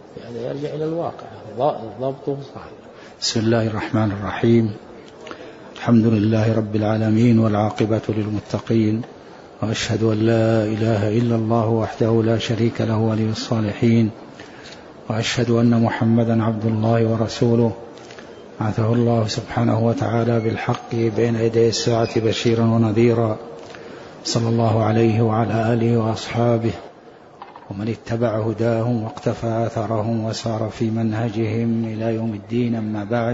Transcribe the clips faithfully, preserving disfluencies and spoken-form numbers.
يعني يرجع إلى الواقع، ضبطه صحيح. بسم الله الرحمن الرحيم. الحمد لله رب العالمين، والعاقبة للمتقين، وأشهد أن لا إله إلا الله وحده لا شريك له ولي الصالحين، وأشهد أن محمدا عبد الله ورسوله بعثه الله سبحانه وتعالى بالحق بين يدي الساعة بشيرا ونذيرا، صلى الله عليه وعلى آله وأصحابه ومن اتبع هداهم واقتفى أثرهم وسار في منهجهم إلى يوم الدين. أما بعد،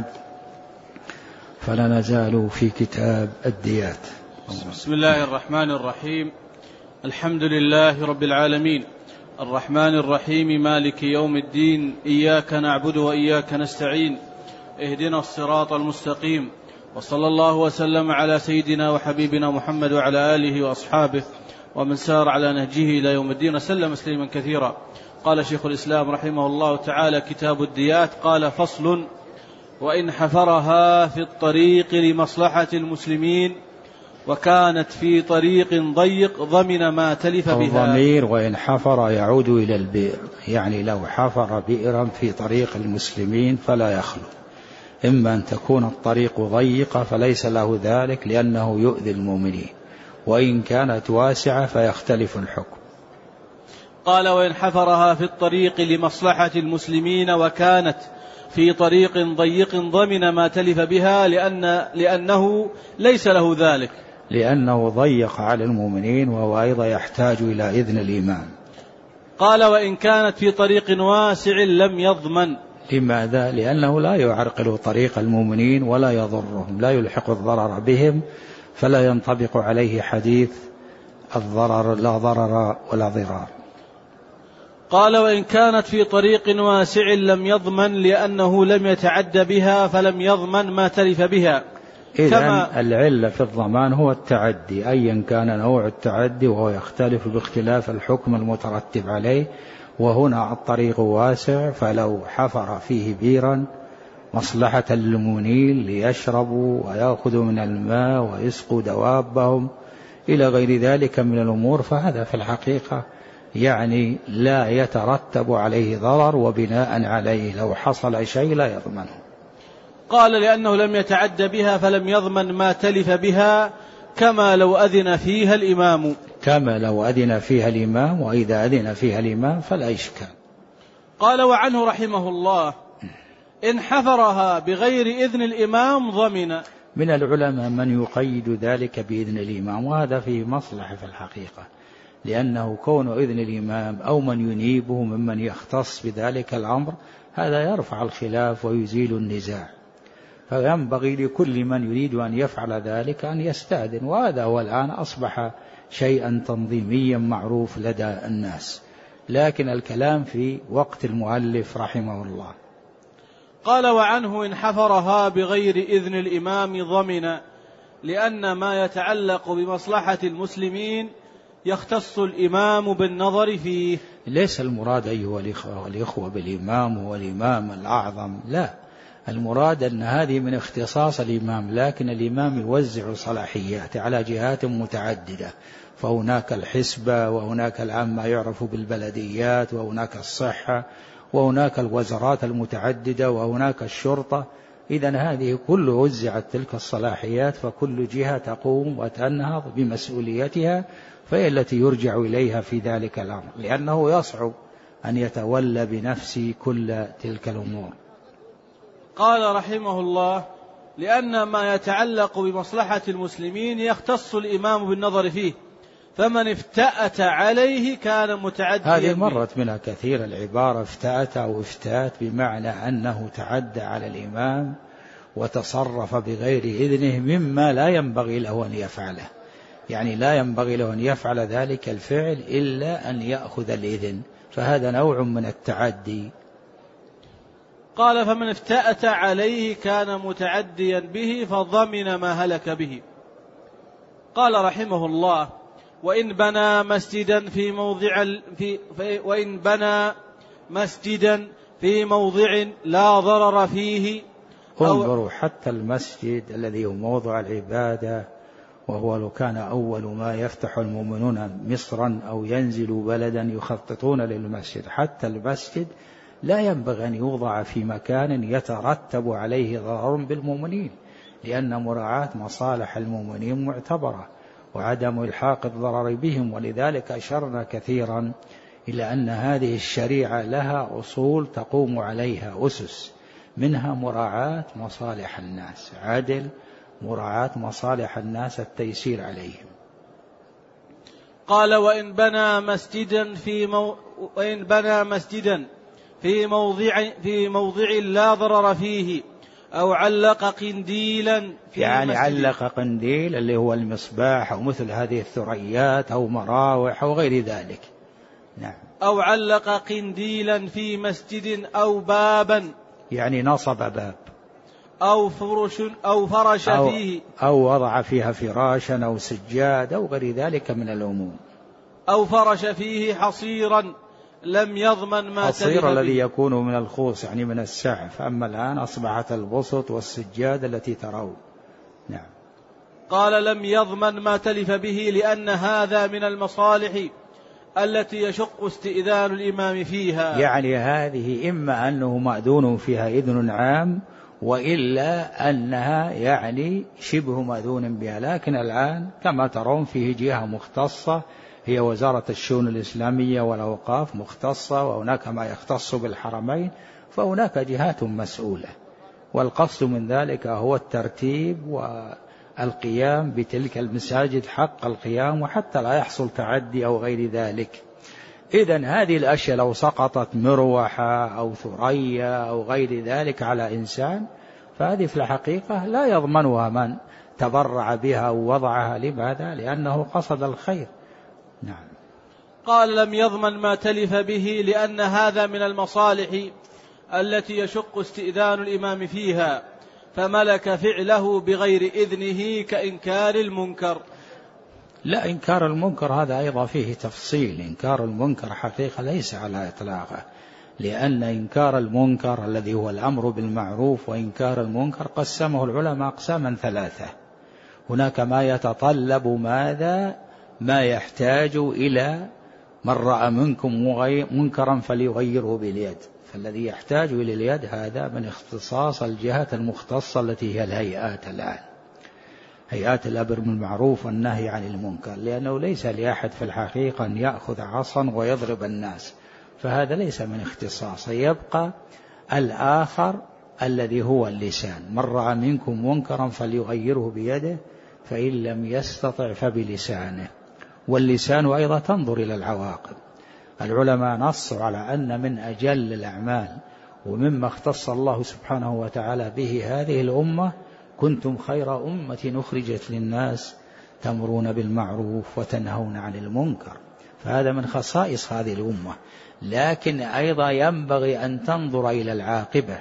فلا نزال في كتاب الديات. بسم الله الرحمن الرحيم. الحمد لله رب العالمين، الرحمن الرحيم، مالك يوم الدين، إياك نعبد وإياك نستعين، اهدنا الصراط المستقيم، وصلى الله وسلم على سيدنا وحبيبنا محمد وعلى آله وأصحابه ومن سار على نهجه إلى يوم الدين وسلم تسليما كثيرا. قال شيخ الإسلام رحمه الله تعالى: كتاب الديات. قال: فصل: وإن حفرها في الطريق لمصلحة المسلمين وكانت في طريق ضيق ضمن ما تلف بها. الضمير وإن حفر يعود إلى البئر، يعني لو حفر بئرا في طريق المسلمين فلا يخلو، إما أن تكون الطريق ضيقة فليس له ذلك لأنه يؤذي المؤمنين، وإن كانت واسعة فيختلف الحكم. قال: وإن حفرها في الطريق لمصلحة المسلمين وكانت في طريق ضيق ضمن ما تلف بها لأن لأنه ليس له ذلك، لأنه ضيق على المؤمنين وهو أيضا يحتاج إلى إذن الإمام. قال: وإن كانت في طريق واسع لم يضمن. لماذا؟ لأنه لا يعرقل طريق المؤمنين ولا يضرهم، لا يلحق الضرر بهم، فلا ينطبق عليه حديث الضرر لا ضرر ولا ضرار. قال: وإن كانت في طريق واسع لم يضمن لأنه لم يتعد بها فلم يضمن ما تلف بها. إذن العلة في الضمان هو التعدي، أيا كان نوع التعدي، وهو يختلف باختلاف الحكم المترتب عليه. وهنا الطريق واسع، فلو حفر فيه بيرا مصلحة للمؤمنين ليشربوا ويأخذوا من الماء ويسقوا دوابهم إلى غير ذلك من الأمور، فهذا في الحقيقة يعني لا يترتب عليه ضرر، وبناء عليه لو حصل شيء لا يضمنه. قال: لأنه لم يتعد بها فلم يضمن ما تلف بها، كما لو أذن فيها الإمام. كما لو أذن فيها الإمام، وإذا أذن فيها الإمام فلا إشكال. قال: وعنه رحمه الله: إن حفرها بغير إذن الإمام ضمن. من العلماء من يقيد ذلك بإذن الإمام، وهذا فيه مصلحة في الحقيقة، لأنه كون إذن الإمام أو من ينيبه ممن يختص بذلك الأمر هذا يرفع الخلاف ويزيل النزاع، فينبغي لكل من يريد أن يفعل ذلك أن يستأذن، وهذا هو الآن أصبح شيئا تنظيميا معروف لدى الناس، لكن الكلام في وقت المؤلف رحمه الله. قال: وعنه إن حفرها بغير إذن الإمام ضمن، لأن ما يتعلق بمصلحة المسلمين يختص الإمام بالنظر فيه. ليس المراد أيها الإخوة والإخوة بالإمام هو الإمام الأعظم، لا، المراد أن هذه من اختصاص الإمام، لكن الإمام يوزع صلاحيات على جهات متعددة، فهناك الحسبة، وهناك العام ما يعرف بالبلديات، وهناك الصحة، وهناك الوزارات المتعددة، وهناك الشرطة. إذن هذه كل وزعت تلك الصلاحيات، فكل جهة تقوم وتنهض بمسؤوليتها، فهي التي يرجع إليها في ذلك الأمر، لأنه يصعب أن يتولى بنفسه كل تلك الأمور. قال رحمه الله: لأن ما يتعلق بمصلحة المسلمين يختص الإمام بالنظر فيه، فمن افتأت عليه كان متعديا. هذه مرت منها كثير العبارة افتأت أو افتات، بمعنى أنه تعدى على الإمام وتصرف بغير إذنه مما لا ينبغي له أن يفعله، يعني لا ينبغي له أن يفعل ذلك الفعل إلا أن يأخذ الإذن، فهذا نوع من التعدي. قال: فمن افتأت عليه كان متعديا به فضمن ما هلك به. قال رحمه الله: وإن بنى مسجدا في موضع في وإن بنى مسجدا في موضع لا ضرر فيه. انظروا، حتى المسجد الذي هو موضع العبادة، وهو لو كان أول ما يفتح المؤمنون مصرا أو ينزل بلدا يخططون للمسجد، حتى المسجد لا ينبغي أن يوضع في مكان يترتب عليه ضرر بالمؤمنين، لأن مراعاة مصالح المؤمنين معتبرة وعدم إلحاق الضرر بهم. ولذلك أشرنا كثيرا إلى أن هذه الشريعة لها أصول تقوم عليها أسس، منها مراعاة مصالح الناس، عدل مراعاة مصالح الناس، التيسير عليهم. قال: وإن بنى مسجدا في مو... وإن بنى مسجدا في موضع في موضع لا ضرر فيه، أو علق قنديلا في يعني مسجد، علق قنديل اللي هو المصباح أو مثل هذه الثريات أو مراوح أو غير ذلك. نعم. أو علق قنديلا في مسجد أو بابا، يعني نصب باب أو فرش أو فرش أو فيه، أو وضع فيها فراشا أو سجاد أو غير ذلك من الأمور، أو فرش فيه حصيرا لم يضمن ما تلف به. حصير الذي يكون من الخوص يعني من السعف، أما الآن أصبحت البسط والسجاد التي ترون. نعم. قال: لم يضمن ما تلف به، لأن هذا من المصالح التي يشق استئذان الإمام فيها. يعني هذه إما أنه مأذون فيها إذن عام، وإلا أنها يعني شبه مأذون بها. لكن الآن كما ترون فيه جهة مختصة هي وزارة الشؤون الإسلامية والأوقاف مختصة، وهناك ما يختص بالحرمين، فهناك جهات مسؤولة، والقصد من ذلك هو الترتيب والقيام بتلك المساجد حق القيام، وحتى لا يحصل تعدي أو غير ذلك. إذن هذه الأشياء لو سقطت مروحة أو ثريا أو غير ذلك على إنسان، فهذه في الحقيقة لا يضمنها من تبرع بها أو وضعها. لماذا؟ لأنه قصد الخير. نعم. قال: لم يضمن ما تلف به، لأن هذا من المصالح التي يشق استئذان الإمام فيها، فملك فعله بغير إذنه كإنكار المنكر. لا، إنكار المنكر هذا أيضا فيه تفصيل. إنكار المنكر حقيقة ليس على إطلاقه، لأن إنكار المنكر الذي هو الأمر بالمعروف وإنكار المنكر قسمه العلماء أقساما ثلاثة. هناك ما يتطلب ماذا؟ ما يحتاج إلى من رأى منكم منكرا فليغيره باليد، فالذي يحتاج إلى اليد هذا من اختصاص الجهات المختصة التي هي الهيئات الآن، هيئات الأمر بالمعروف والنهي عن المنكر، لأنه ليس لأحد في الحقيقة أن يأخذ عصا ويضرب الناس، فهذا ليس من اختصاصه. يبقى الآخر الذي هو اللسان، من رأى منكم منكرا فليغيره بيده، فإن لم يستطع فبلسانه، واللسان أيضا تنظر إلى العواقب. العلماء نصوا على أن من أجل الأعمال ومما اختص الله سبحانه وتعالى به هذه الأمة: كنتم خير أمة أخرجت للناس تأمرون بالمعروف وتنهون عن المنكر، فهذا من خصائص هذه الأمة. لكن أيضا ينبغي أن تنظر إلى العاقبة،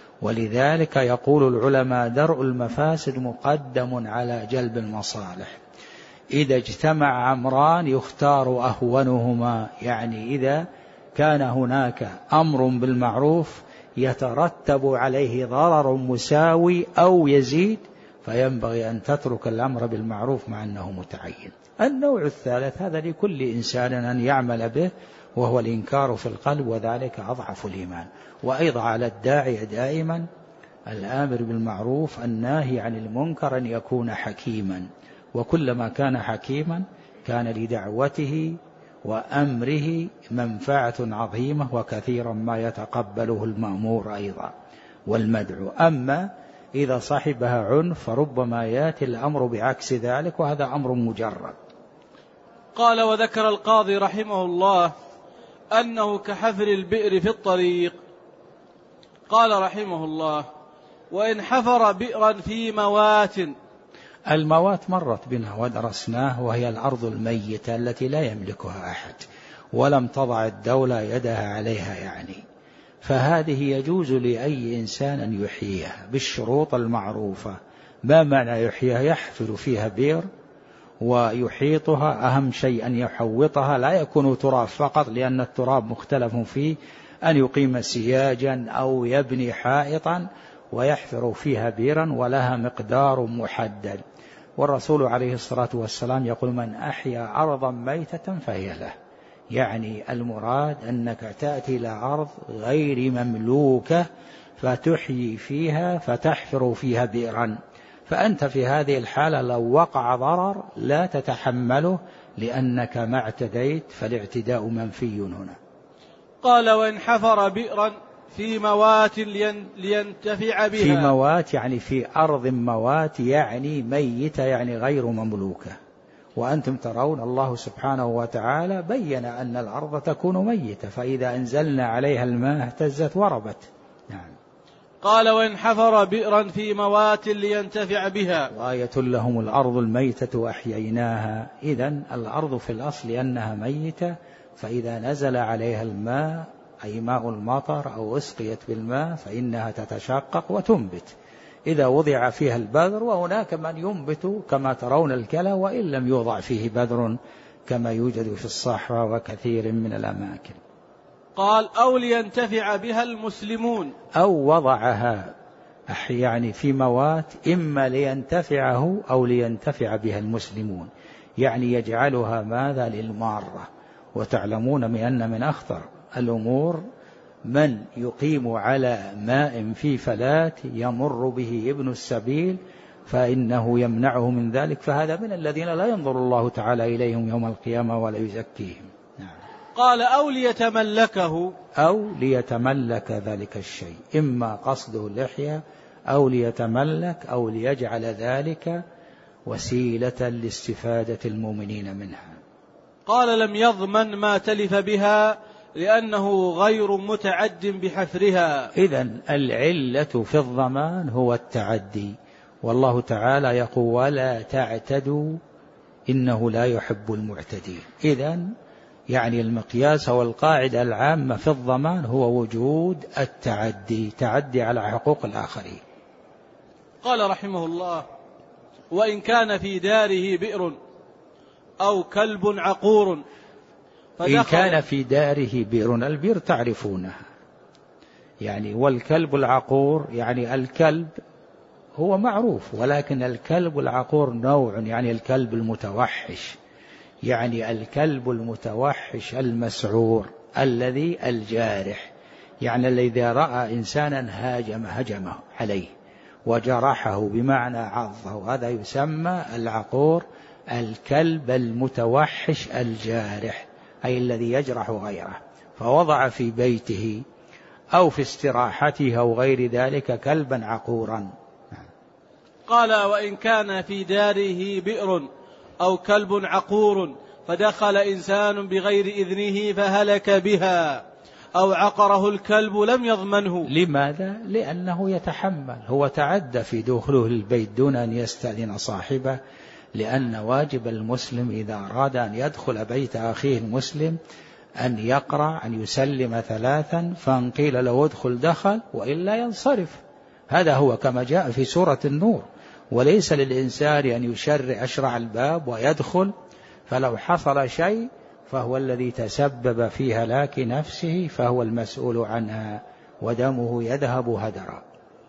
ولذلك يقول العلماء: درء المفاسد مقدم على جلب المصالح. إذا اجتمع أمران يختار أهونهما، يعني إذا كان هناك أمر بالمعروف يترتب عليه ضرر مساوي أو يزيد، فينبغي أن تترك الأمر بالمعروف مع أنه متعين. النوع الثالث هذا لكل إنسان أن يعمل به، وهو الإنكار في القلب، وذلك أضعف الإيمان. وأيضا على الداعي دائما الآمر بالمعروف الناهي عن المنكر أن يكون حكيما، وكلما كان حكيما كان لدعوته وأمره منفعة عظيمة، وكثيرا ما يتقبله المأمور أيضا والمدعو. أما إذا صاحبها عنف فربما يأتي الأمر بعكس ذلك، وهذا أمر مجرد. قال: وذكر القاضي رحمه الله أنه كحفر البئر في الطريق. قال رحمه الله: وإن حفر بئرا في موات. الموات مرت بنا ودرسناه، وهي الأرض الميتة التي لا يملكها أحد ولم تضع الدولة يدها عليها، يعني فهذه يجوز لأي إنسان أن يحييها بالشروط المعروفة. ما معنى يحييها؟ يحفر فيها بئر ويحيطها، أهم شيء أن يحوطها، لا يكون تراب فقط، لأن التراب مختلف فيه، أن يقيم سياجا أو يبني حائطا ويحفر فيها بئرا ولها مقدار محدد. والرسول عليه الصلاة والسلام يقول: من أحيا أرضا ميتة فهي له، يعني المراد أنك تأتي إلى أرض غير مملوكة فتحيي فيها فتحفر فيها بئرا، فأنت في هذه الحالة لو وقع ضرر لا تتحمله لأنك ما اعتديت، فالاعتداء منفي هنا. قال: وإن حفر بئرا في موات لينتفع بها. في موات يعني في أرض موات، يعني ميتة، يعني غير مملوكة. وأنتم ترون الله سبحانه وتعالى بين أن الأرض تكون ميتة، فإذا أنزلنا عليها الماء اهتزت وربت. نعم. قال: وإن حفر بئرا في موات لينتفع بها. وآية لهم الأرض الميتة وأحييناها. إذن الأرض في الأصل أنها ميتة، فإذا نزل عليها الماء أي ماء المطر أو اسقيت بالماء فإنها تتشقق وتنبت. إذا وضع فيها البذر، وهناك من ينبت كما ترون الكلى وإن لم يوضع فيه بذر كما يوجد في الصحراء وكثير من الأماكن. قال: أو لينتفع بها المسلمون. أو وضعها يعني في موات إما لينتفعه أو لينتفع بها المسلمون، يعني يجعلها ماذا؟ للمارة. وتعلمون بأن من أخطر الأمور من يقيم على ماء في فلاة يمر به ابن السبيل فإنه يمنعه من ذلك، فهذا من الذين لا ينظر الله تعالى إليهم يوم القيامة ولا يزكيهم. نعم. قال: أو ليتملكه. أو ليتملك ذلك الشيء، إما قصده اللحية أو ليتملك أو ليجعل ذلك وسيلة لاستفادة المؤمنين منها. قال: لم يضمن ما تلف بها لأنه غير متعد بحفرها. إذن العلة في الضمان هو التعدي، والله تعالى يقول: ولا تعتدوا إنه لا يحب المعتدين. إذن يعني المقياس والقاعدة العامة في الضمان هو وجود التعدي، تعدي على حقوق الآخرين. قال رحمه الله: وإن كان في داره بئر أو كلب عقور. إن كان في داره بئر، البئر تعرفونها يعني، والكلب العقور يعني الكلب هو معروف، ولكن الكلب العقور نوع، يعني الكلب المتوحش، يعني الكلب المتوحش المسعور الذي الجارح، يعني الذي رأى إنسانا هاجم هجمه عليه وجرحه بمعنى عضه، هذا يسمى العقور، الكلب المتوحش الجارح، أي الذي يجرح غيره. فوضع في بيته أو في استراحته أو غير ذلك كلبا عقورا. قال: وإن كان في داره بئر أو كلب عقور فدخل إنسان بغير إذنه فهلك بها أو عقره الكلب لم يضمنه. لماذا؟ لأنه يتحمل، هو تعدى في دخوله البيت دون أن يستأذن صاحبه، لأن واجب المسلم إذا أراد أن يدخل بيت أخيه المسلم أن يقرأ، أن يسلم ثلاثا، فإن قيل له ادخل دخل وإلا ينصرف. هذا هو كما جاء في سورة النور. وليس للإنسان أن يشرع أشرع الباب ويدخل، فلو حصل شيء فهو الذي تسبب في هلاك نفسه، فهو المسؤول عنها ودمه يذهب هدرا.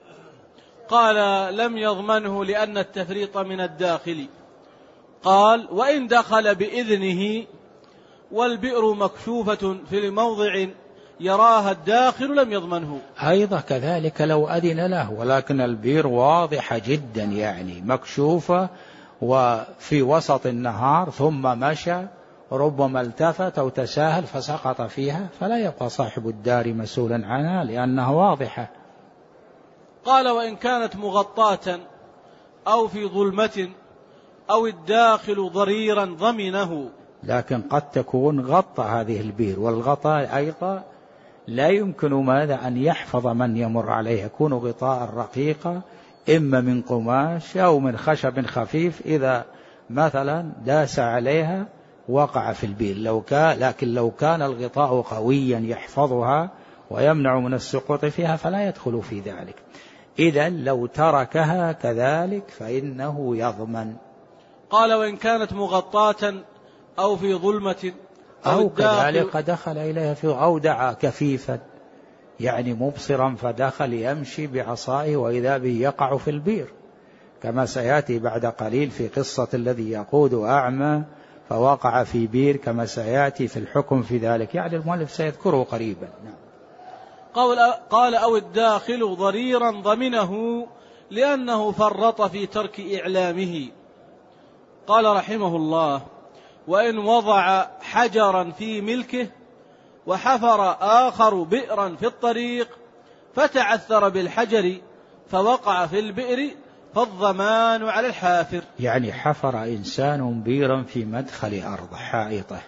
قال: لم يضمنه لأن التفريط من الداخل. قال: وإن دخل بإذنه والبئر مكشوفة في الموضع يراها الداخل لم يضمنه. أيضا كذلك لو أذن له، ولكن البئر واضحة جدا يعني مكشوفة وفي وسط النهار ثم مشى، ربما التفت أو تساهل فسقط فيها، فلا يبقى صاحب الدار مسؤولا عنها لأنها واضحة. قال: وإن كانت مغطاة أو في ظلمة أو الداخل ضريرا ضمنه. لكن قد تكون غطى هذه البئر، والغطاء أيضا لا يمكن ماذا أن يحفظ من يمر عليه، يكون غطاء رقيقا إما من قماش أو من خشب خفيف، إذا مثلا داس عليها وقع في البئر. لو كان لكن لو كان الغطاء قويا يحفظها ويمنع من السقوط فيها فلا يدخل في ذلك. إذا لو تركها كذلك فإنه يضمن. قال: وإن كانت مغطاة أو في ظلمة أو, أو كذلك دخل إليها في أو دعا كفيفا، يعني مبصرا فدخل يمشي بعصائه وإذا به يقع في البئر، كما سيأتي بعد قليل في قصة الذي يقود أعمى فوقع في بير كما سيأتي في الحكم في ذلك، يعني المؤلف سيذكره قريبا. نعم. قال أو الداخل ضريرا ضمنه لأنه فرط في ترك إعلامه. قال رحمه الله وإن وضع حجرا في ملكه وحفر آخر بئرا في الطريق فتعثر بالحجر فوقع في البئر فالضمان على الحافر. يعني حفر إنسان بيرا في مدخل أرض حائطه،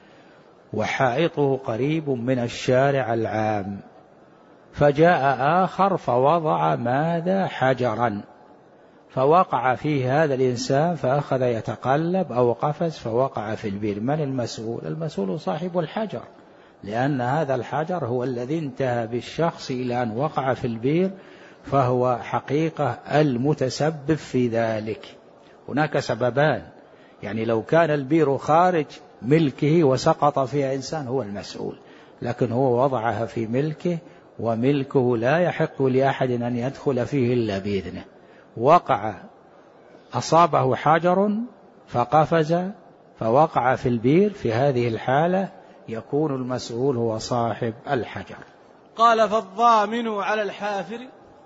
وحائطه قريب من الشارع العام، فجاء آخر فوضع ماذا حجرا فوقع فيه هذا الإنسان فأخذ يتقلب أو قفز فوقع في البير. من المسؤول؟ المسؤول صاحب الحجر، لأن هذا الحجر هو الذي انتهى بالشخص إلى أن وقع في البير، فهو حقيقة المتسبب في ذلك. هناك سببان، يعني لو كان البير خارج ملكه وسقط فيها إنسان هو المسؤول، لكن هو وضعها في ملكه وملكه لا يحق لأحد أن يدخل فيه إلا بإذنه. وقع أصابه حجر فقفز فوقع في البير، في هذه الحالة يكون المسؤول هو صاحب الحجر. قال فالضامن على الحافر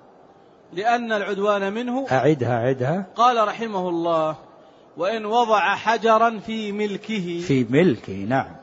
لأن العدوان منه. أعدها أعدها. قال رحمه الله وإن وضع حجرا في ملكه في ملكه نعم،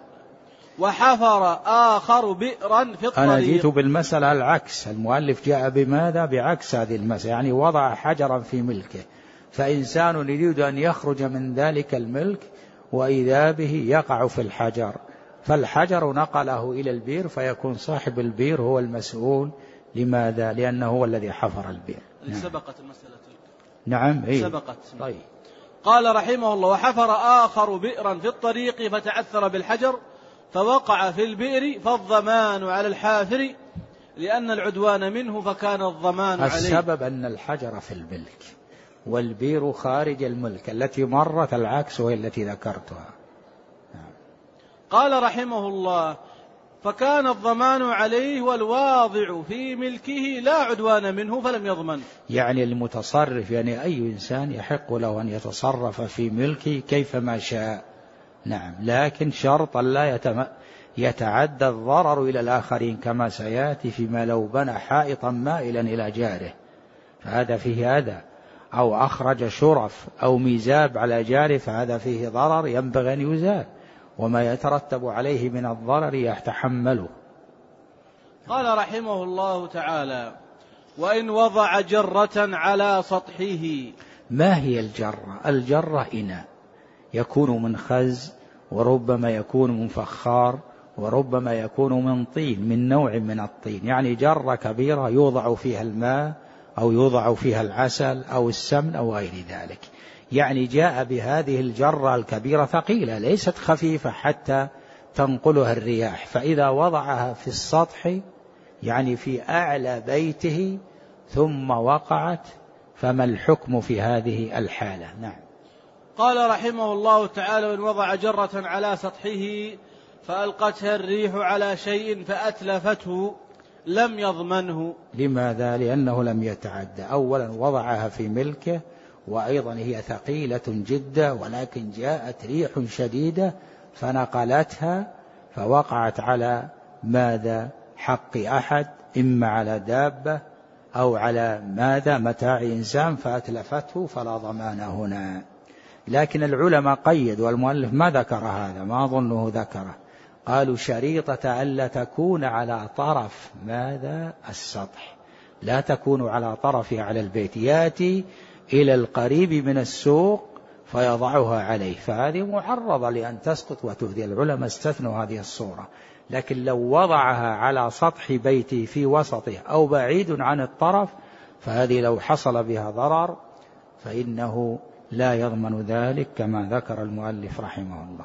وحفر آخر بئرا في الطريق. أنا جيت بالمسألة العكس، المؤلف جاء بماذا؟ بعكس هذه المسألة، يعني وضع حجرا في ملكه، فإنسان يريد أن يخرج من ذلك الملك وإذا به يقع في الحجر، فالحجر نقله إلى البير فيكون صاحب البير هو المسؤول. لماذا؟ لأنه هو الذي حفر البير. نعم. سبقت المسألة. نعم إيه؟ سبقت. طيب. قال رحمه الله وحفر آخر بئرا في الطريق فتعثر بالحجر فوقع في البئر فالضمان على الحافر لأن العدوان منه فكان الضمان عليه. السبب أن الحجر في الملك والبئر خارج الملك، التي مرت العكس وهي التي ذكرتها. نعم. قال رحمه الله فكان الضمان عليه والواضع في ملكه لا عدوان منه فلم يضمن. يعني المتصرف، يعني أي إنسان يحق له أن يتصرف في ملكه كيفما شاء. نعم، لكن شرطا لا يتم... يتعدى الضرر إلى الآخرين كما سيأتي فيما لو بنى حائطا مائلا إلى جاره فهذا فيه هذا، أو أخرج شرف أو ميزاب على جاره فهذا فيه ضرر ينبغي أن يزال، وما يترتب عليه من الضرر يتحمله. قال رحمه الله تعالى وإن وضع جرة على سطحه. ما هي الجرة؟ الجرة إناء يكون من خز، وربما يكون من فخار، وربما يكون من طين، من نوع من الطين، يعني جرة كبيرة يوضع فيها الماء أو يوضع فيها العسل أو السمن أو غير ذلك. يعني جاء بهذه الجرة الكبيرة ثقيلة ليست خفيفة حتى تنقلها الرياح، فإذا وضعها في السطح يعني في أعلى بيته ثم وقعت فما الحكم في هذه الحالة؟ نعم. قال رحمه الله تعالى وإن وضع جرة على سطحه فألقتها الريح على شيء فأتلفته لم يضمنه. لماذا؟ لأنه لم يتعدى. أولا وضعها في ملكه، وأيضا هي ثقيلة جدا، ولكن جاءت ريح شديدة فنقلتها فوقعت على ماذا؟ حق أحد، إما على دابة أو على ماذا؟ متاع إنسان فأتلفته فلا ضمان هنا. لكن العلماء قيدوا، والمؤلف ما ذكر هذا، ما أظنه ذكره، قالوا شريطة ألا تكون على طرف ماذا؟ السطح، لا تكون على طرفها على البيت، يأتي إلى القريب من السوق فيضعها عليه، فهذه معرضة لأن تسقط وتهدي. العلماء استثنوا هذه الصورة، لكن لو وضعها على سطح بيته في وسطه أو بعيد عن الطرف فهذه لو حصل بها ضرر فإنه لا يضمن ذلك كما ذكر المؤلف رحمه الله.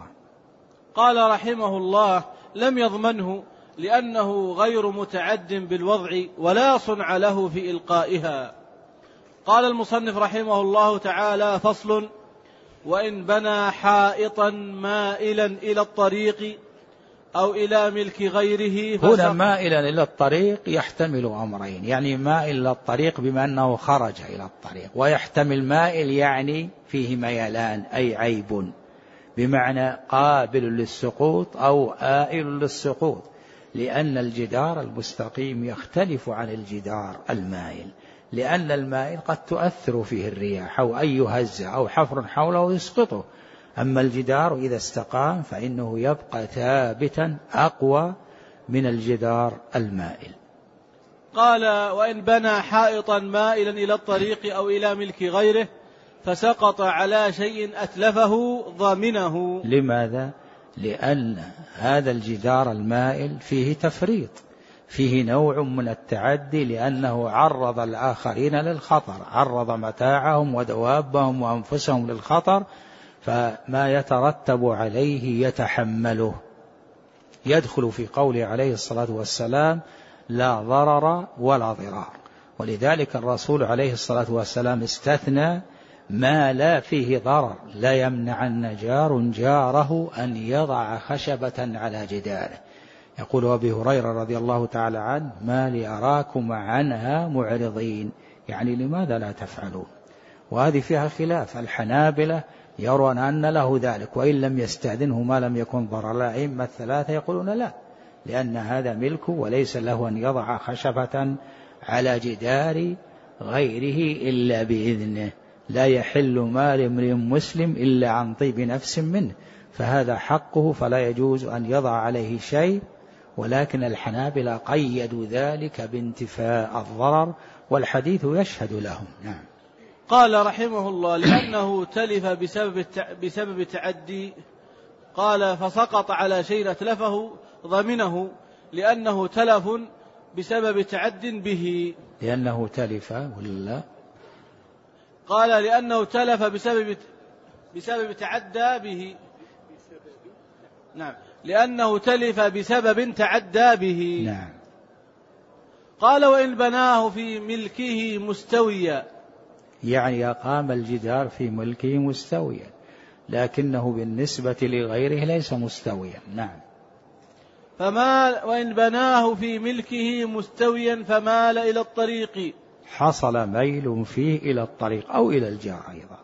قال رحمه الله لم يضمنه لأنه غير متعد بالوضع ولا صنع له في إلقائها. قال المصنف رحمه الله تعالى فصل وإن بنى حائطا مائلا إلى الطريق أو إلى ملك غيره. هنا مائلا إلى الطريق يحتمل أمرين، يعني مائل إلى الطريق بما أنه خرج إلى الطريق، ويحتمل مائل يعني فيه ميلان أي عيب، بمعنى قابل للسقوط أو آئل للسقوط، لأن الجدار المستقيم يختلف عن الجدار المائل، لأن المائل قد تؤثر فيه الرياح أو أي هزة أو حفر حوله يسقطه، أما الجدار إذا استقام فإنه يبقى ثابتا أقوى من الجدار المائل. قال: وإن بنى حائطا مائلا إلى الطريق أو إلى ملك غيره فسقط على شيء أتلفه ضامنه. لماذا؟ لأن هذا الجدار المائل فيه تفريط، فيه نوع من التعدي، لأنه عرض الآخرين للخطر، عرض متاعهم ودوابهم وأنفسهم للخطر، فما يترتب عليه يتحمله. يدخل في قوله عليه الصلاة والسلام: لا ضرر ولا ضرار. ولذلك الرسول عليه الصلاة والسلام استثنى ما لا فيه ضرر: لا يمنعن جار جاره أن يضع خشبة على جداره. يقول أبي هريرة رضي الله تعالى عنه: ما لي أراكم عنها معرضين، يعني لماذا لا تفعلون؟ وهذه فيها خلاف، الحنابلة يرون أن له ذلك وإن لم يستأذنه ما لم يكن ضرر. الأئمة الثلاثة يقولون لا، لأن هذا ملكه وليس له أن يضع خشبة على جدار غيره إلا بإذنه. لا يحل مال امرئ مسلم إلا عن طيب نفس منه، فهذا حقه فلا يجوز أن يضع عليه شيء. ولكن الحنابلة قيدوا ذلك بانتفاء الضرر، والحديث يشهد لهم. نعم. قال رحمه الله: لأنه تلف بسبب بسبب تعدي. قال: فسقط على شيء أتلفه ضمنه، لأنه تلف بسبب تعد به. لأنه تلف ولا؟ قال: لأنه تلف بسبب بسبب تعدى به. نعم، لأنه تلف بسبب تعدى به. نعم. قال: وإن بناه في ملكه مستويا، يعني أقام الجدار في ملكه مستويا، لكنه بالنسبة لغيره ليس مستويا. نعم. فما وإن بناه في ملكه مستويا فمال إلى الطريق، حصل ميل فيه إلى الطريق أو إلى الجار أيضا،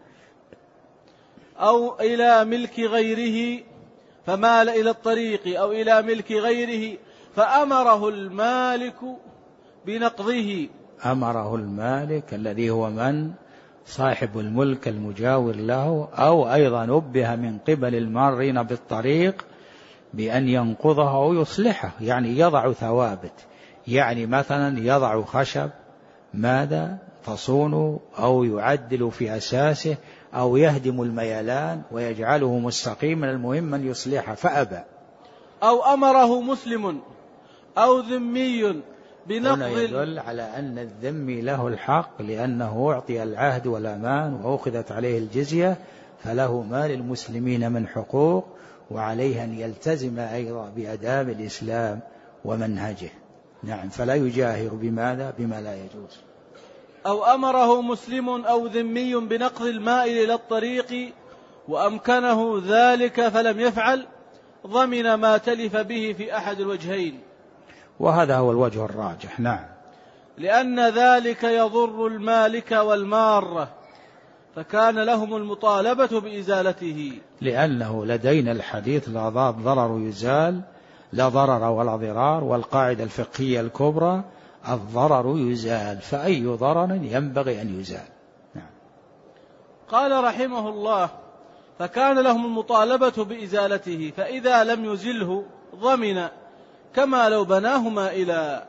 أو إلى ملك غيره، فمال إلى الطريق أو إلى ملك غيره، فأمره المالك بنقضه. أمره المالك الذي هو من؟ صاحب الملك المجاور له، أو أيضا نبه من قبل المارين بالطريق بأن ينقضه أو يصلحه، يعني يضع ثوابت، يعني مثلا يضع خشب ماذا تصونه، أو يعدل في أساسه، أو يهدم الميلان ويجعله مستقيما، المهم أن يصلحه، فأبى. أو أمره مسلم أو ذمي بنقض. هنا يدل على أن الذمي له الحق، لأنه أعطي العهد والأمان وأخذت عليه الجزية، فله ما للمسلمين من حقوق، وعليه أن يلتزم أيضا بآداب الإسلام ومنهجه. نعم. فلا يجاهر بماذا؟ بما لا يجوز. أو أمره مسلم أو ذمي بنقض المائل إلى الطريق وأمكنه ذلك فلم يفعل، ضمن ما تلف به في أحد الوجهين، وهذا هو الوجه الراجح. نعم. لأن ذلك يضر المالك والمارة، فكان لهم المطالبة بإزالته. لأنه لدينا الحديث: لا ضرر يزال، لا ضرر ولا ضرار، والقاعدة الفقهية الكبرى: الضرر يزال، فأي ضرر ينبغي أن يزال. نعم. قال رحمه الله: فكان لهم المطالبة بإزالته، فإذا لم يزله ضمن كما لو بناه مائلا.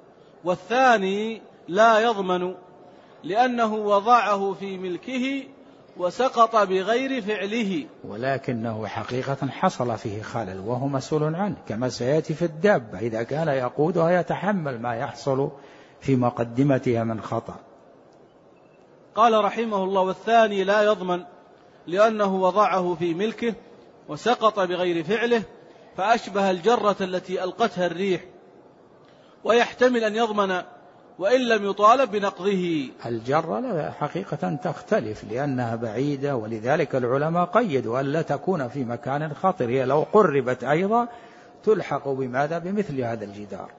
والثاني لا يضمن، لأنه وضعه في ملكه وسقط بغير فعله، ولكنه حقيقة حصل فيه خلل وهو مسؤول عنه، كما سيأتي في الدابة إذا كان يقودها يتحمل ما يحصل في مقدمتها من خطأ. قال رحمه الله: والثاني لا يضمن، لأنه وضعه في ملكه وسقط بغير فعله، فأشبه الجرة التي ألقتها الريح، ويحتمل أن يضمن وإن لم يطالب بنقضه. الجرة لا حقيقة تختلف لأنها بعيدة، ولذلك العلماء قيدوا أن لا تكون في مكان خطر، هي لو قربت أيضا تلحق بماذا؟ بمثل هذا الجدار.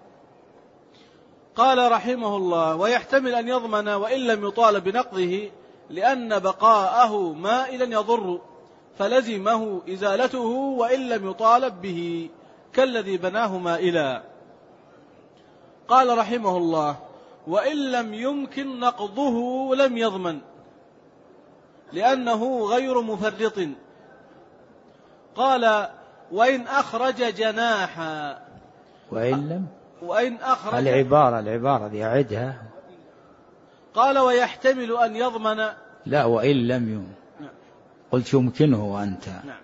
قال رحمه الله: ويحتمل أن يضمن وإن لم يطالب بنقضه، لأن بقاءه مائلا يضر، فلزمه إزالته وإن لم يطالب به كالذي بناه مائلا. قال رحمه الله: وإن لم يمكن نقضه لم يضمن لأنه غير مفرط. قال: وإن أخرج جناحا. وإن لم وإن أخرج العبارة العبارة دي أعدها. قال: ويحتمل أن يضمن. لا، وإن لم يمكن. قلت يمكنه أنت. نعم.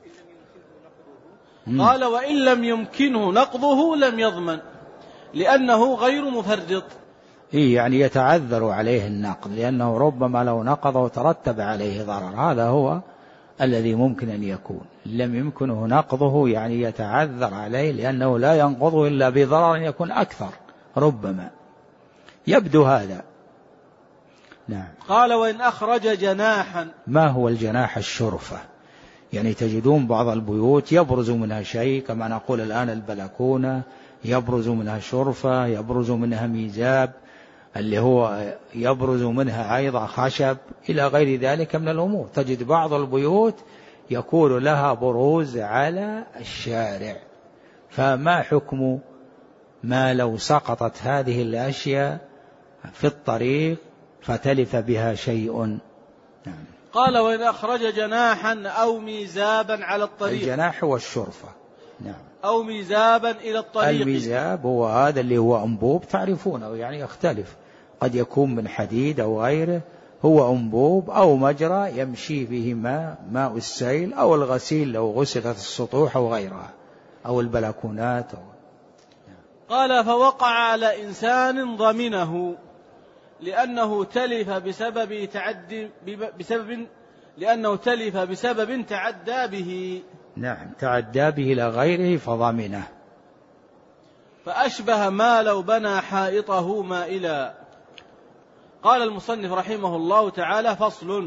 قال: وإن لم يمكنه نقضه لم يضمن لأنه غير مفرط. إيه يعني يتعذر عليه النقض، لأنه ربما لو نقضه ترتب عليه ضرر. هذا هو الذي ممكن أن يكون. لم يمكنه نقضه يعني يتعذر عليه، لأنه لا ينقضه إلا بضرر يكون أكثر ربما، يبدو هذا. نعم. قال: وإن أخرج جناحا. ما هو الجناح؟ الشرفة. يعني تجدون بعض البيوت يبرز منها شيء، كما نقول الآن البلكونة يبرز منها شرفة، يبرز منها ميزاب اللي هو يبرز منها أيضا خشب إلى غير ذلك من الأمور. تجد بعض البيوت يكون لها بروز على الشارع، فما حكم ما لو سقطت هذه الأشياء في الطريق فتلف بها شيء؟ نعم. قال: وإن أخرج جناحا أو ميزابا على الطريق. الجناح هو الشرفة. نعم. أو ميزابا إلى الطريق. الميزاب هو هذا اللي هو أنبوب، تعرفونه يعني يختلف، قد يكون من حديد أو غيره، هو أنبوب أو مجرى يمشي فيه ماء ماء السيل أو الغسيل لو غسلت السطوح أو غيرها أو البلكونات أو. قال: فوقع على إنسان ضمنه لأنه تلف بسبب تعدي بسبب لأنه تلف بسبب تعدى به. نعم، تعدى به إلى غيره فضمنه. فأشبه ما لو بنى حائطه مائلا. قال المصنف رحمه الله تعالى: فصل: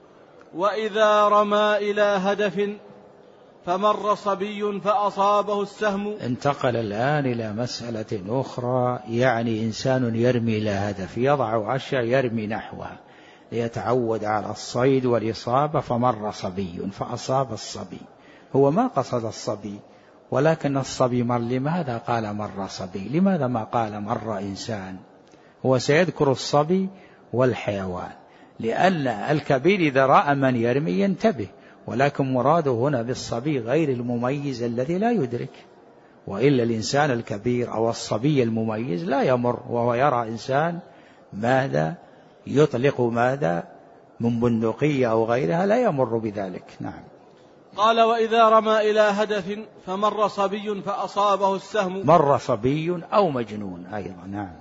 وإذا رمى إلى هدف فمر صبي فأصابه السهم. انتقل الآن إلى مسألة أخرى، يعني إنسان يرمي إلى هدف، يضع أشياء يرمي نحوها ليتعود على الصيد والإصابة، فمر صبي فأصاب الصبي. هو ما قصد الصبي، ولكن الصبي مر. لماذا قال مر صبي؟ لماذا ما قال مر إنسان؟ هو سيذكر الصبي والحيوان، لأن الكبير إذا رأى من يرمي ينتبه، ولكن مراده هنا بالصبي غير المميز الذي لا يدرك. وإلا الإنسان الكبير أو الصبي المميز لا يمر وهو يرى إنسان ماذا يطلق ماذا من بندقية أو غيرها، لا يمر بذلك. نعم. قال: وإذا رمى إلى هدف فمر صبي فأصابه السهم. مر صبي أو مجنون أيضا. نعم.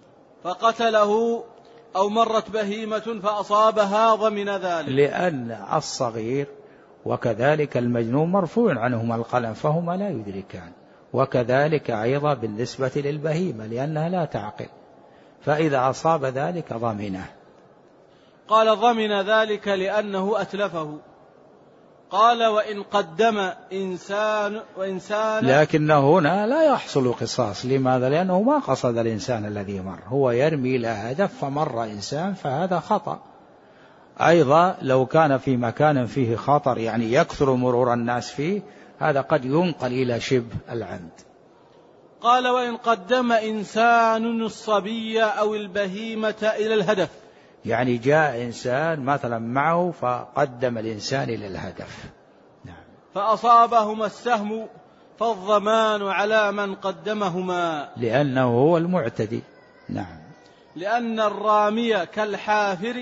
فقتله أو مرت بهيمة فأصابها ضمن ذلك. لأن الصغير وكذلك المجنون مرفوع عنهما القلم فهما لا يدركان، وكذلك أيضا بالنسبة للبهيمة لأنها لا تعقل، فإذا أصاب ذلك ضمنه. قال: ضمن ذلك لأنه أتلفه. قال: وإن قدم إنسان وإنسان. لكنه هنا لا يحصل قصاص. لماذا؟ لأنه ما قصد الإنسان الذي مر، هو يرمي إلى هدف فمر إنسان، فهذا خطأ. أيضا لو كان في مكان فيه خطر يعني يكثر مرور الناس فيه، هذا قد ينقل إلى شبه العمد. قال: وإن قدم إنسان الصبي أو البهيمة إلى الهدف. يعني جاء إنسان مثلا معه فقدم الإنسان إلى الهدف. نعم. فأصابهما السهم فالضمان على من قدمهما، لأنه هو المعتدي. نعم. لأن الرامي كالحافر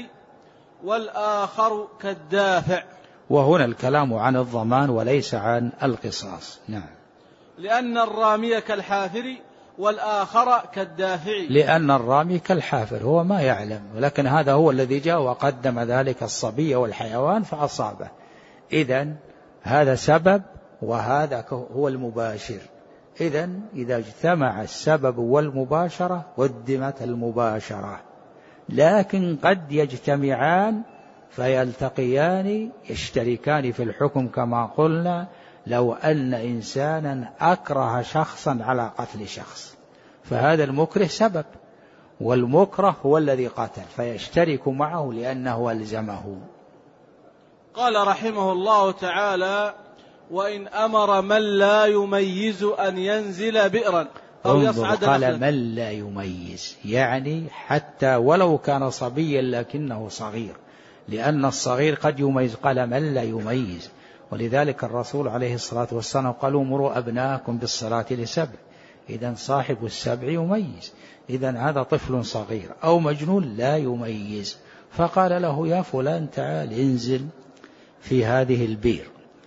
والآخر كالدافع. وهنا الكلام عن الضمان وليس عن القصاص. نعم. لأن الرامي كالحافر والآخر كالدافع. لأن الرامي كالحافر هو ما يعلم، ولكن هذا هو الذي جاء وقدم ذلك الصبي والحيوان فأصابه. إذن هذا سبب وهذا هو المباشر. إذن إذا اجتمع السبب والمباشرة قدمت المباشرة، لكن قد يجتمعان فيلتقيان يشتركان في الحكم، كما قلنا لو أن إنسانا أكره شخصا على قتل شخص، فهذا المكره سبب، والمكره هو الذي قتل، فيشترك معه لأنه ألزمه. قال رحمه الله تعالى: وإن أمر من لا يميز أن ينزل بئرا أو يصعد قال نخلا. من لا يميز، يعني حتى ولو كان صبيا لكنه صغير، لأن الصغير قد يميز. قال من لا يميز، ولذلك الرسول عليه الصلاة والسلام قالوا مروا أبناءكم بالصلاة لسبع، إذن صاحب السبع يميز، إذن هذا طفل صغير أو مجنون لا يميز. فقال له: يا فلان تعال انزل في هذه البير،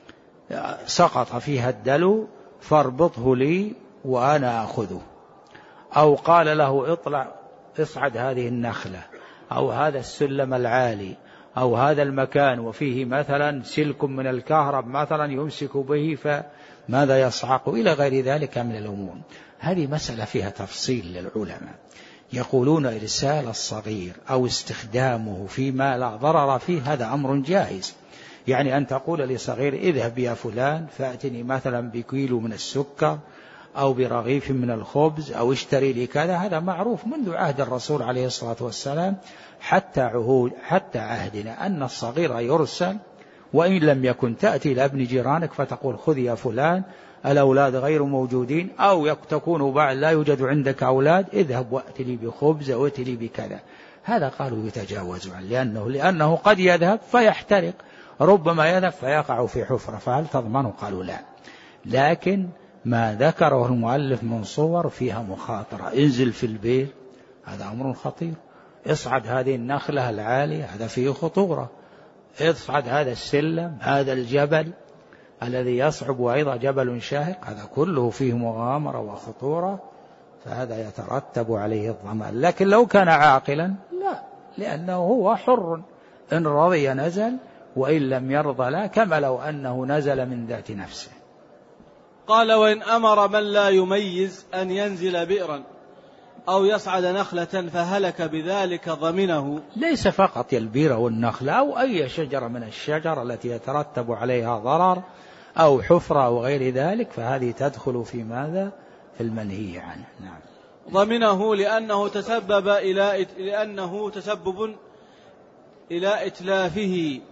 سقط فيها الدلو فاربطه لي وأنا أخذه. أو قال له: اطلع اصعد هذه النخلة أو هذا السلم العالي أو هذا المكان وفيه مثلا سلك من الكهرب مثلا يمسك به فماذا يصعق، إلى غير ذلك من الأمور. هذه مسألة فيها تفصيل للعلماء، يقولون إرسال الصغير أو استخدامه فيما لا ضرر فيه هذا أمر جائز. يعني أن تقول لصغير: اذهب يا فلان فأتني مثلا بكيلو من السكر أو برغيف من الخبز أو اشتري لي كذا، هذا معروف منذ عهد الرسول عليه الصلاة والسلام حتى عهود حتى عهدنا أن الصغير يرسل، وإن لم يكن تأتي إلى ابن جيرانك فتقول: خذ يا فلان الأولاد غير موجودين، أو تكون بعد لا يوجد عندك أولاد، اذهب وأتي لي بخبز أو أتي لي بكذا. هذا قالوا يتجاوز عنه، لأنه, لأنه قد يذهب فيحترق، ربما يذهب فيقع في حفرة، فهل تضمنه؟ قالوا لا. لكن ما ذكره المؤلف من صور فيها مخاطرة، انزل في البير هذا أمر خطير، اصعد هذه النخلة العالية هذا فيه خطورة، اصعد هذا السلم هذا الجبل الذي يصعب وأيضا جبل شاهق، هذا كله فيه مغامرة وخطورة، فهذا يترتب عليه الضمان. لكن لو كان عاقلا لا، لأنه هو حر، إن رضي نزل وإن لم يرضى لا، كما لو أنه نزل من ذات نفسه. قال: وإن أمر من لا يميز أن ينزل بئرا أو يصعد نخلة فهلك بذلك ضمنه. ليس فقط البير والنخلة، أو أي شجرة من الشجر التي يترتب عليها ضرر أو حفرة أو غير ذلك، فهذه تدخل في ماذا؟ في المنهي عنه. نعم. ضمنه لأنه تسبب إلى لأنه تسبب إلى إتلافه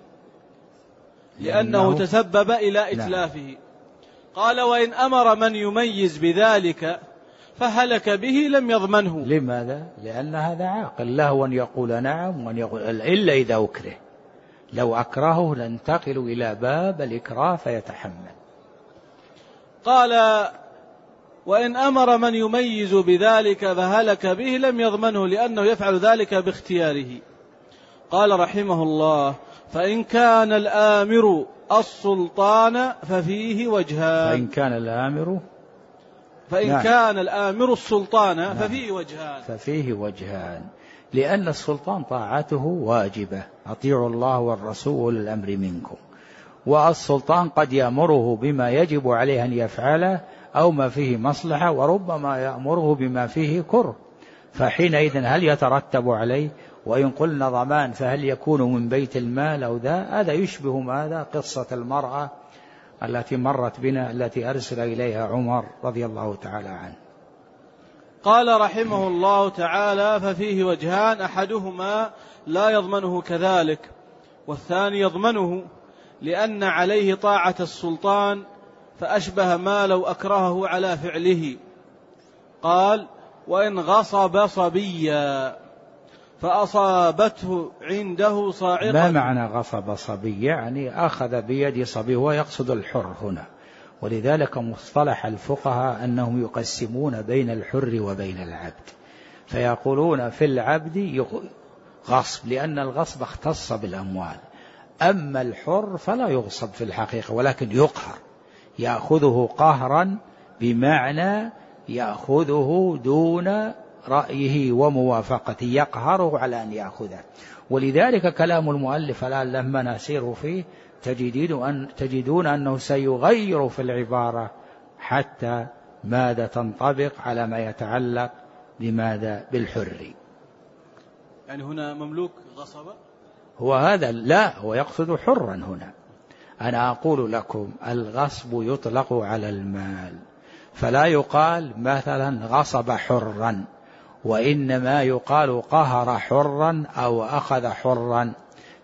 لأنه تسبب إلى إتلافه. نعم. قال: وإن أمر من يميز بذلك فهلك به لم يضمنه. لماذا؟ لأن هذا عاقل له أن يقول نعم وأن يقول إلا إذا أكره، لو أكرهه لانتقل إلى باب الإكراه فيتحمل. قال: وإن أمر من يميز بذلك فهلك به لم يضمنه لأنه يفعل ذلك باختياره. قال رحمه الله: فإن كان الآمر السلطان ففيه وجهان. فإن كان الآمر فإن نعم. كان الآمر السلطان نعم. ففيه وجهان ففيه وجهان لأن السلطان طاعته واجبة، أطيعوا الله والرسول الأمر منكم، والسلطان قد يأمره بما يجب عليه أن يفعله أو ما فيه مصلحة، وربما يأمره بما فيه كره، فحينئذ هل يترتب عليه؟ وإن قلنا ضمان فهل يكون من بيت المال أو ذا؟ هذا يشبه ماذا؟ قصة المرأة التي مرت بنا التي أرسل إليها عمر رضي الله تعالى عنه. قال رحمه الله تعالى: ففيه وجهان، أحدهما لا يضمنه كذلك، والثاني يضمنه لأن عليه طاعة السلطان، فأشبه ما لو أكرهه على فعله. قال: وإن غصب صبيا فأصابته عنده صاعقة. ما معنى غصب صبي؟ يعني أخذ بيد صبي، ويقصد الحر هنا، ولذلك مصطلح الفقهاء أنهم يقسمون بين الحر وبين العبد، فيقولون في العبد غصب لأن الغصب اختص بالأموال، أما الحر فلا يغصب في الحقيقة ولكن يقهر، يأخذه قهرا بمعنى يأخذه دون رأيه وموافقته، يقهره على أن يأخذه. ولذلك كلام المؤلف الآن لما نسير فيه تجدون, أن تجدون أنه سيغير في العبارة حتى ماذا تنطبق على ما يتعلق بماذا بالحر. يعني هنا مملوك غصب هو هذا؟ لا، هو يقصد حرا هنا. أنا أقول لكم الغصب يطلق على المال، فلا يقال مثلا غصب حرا، وإنما يقال قهر حرا أو أخذ حرا،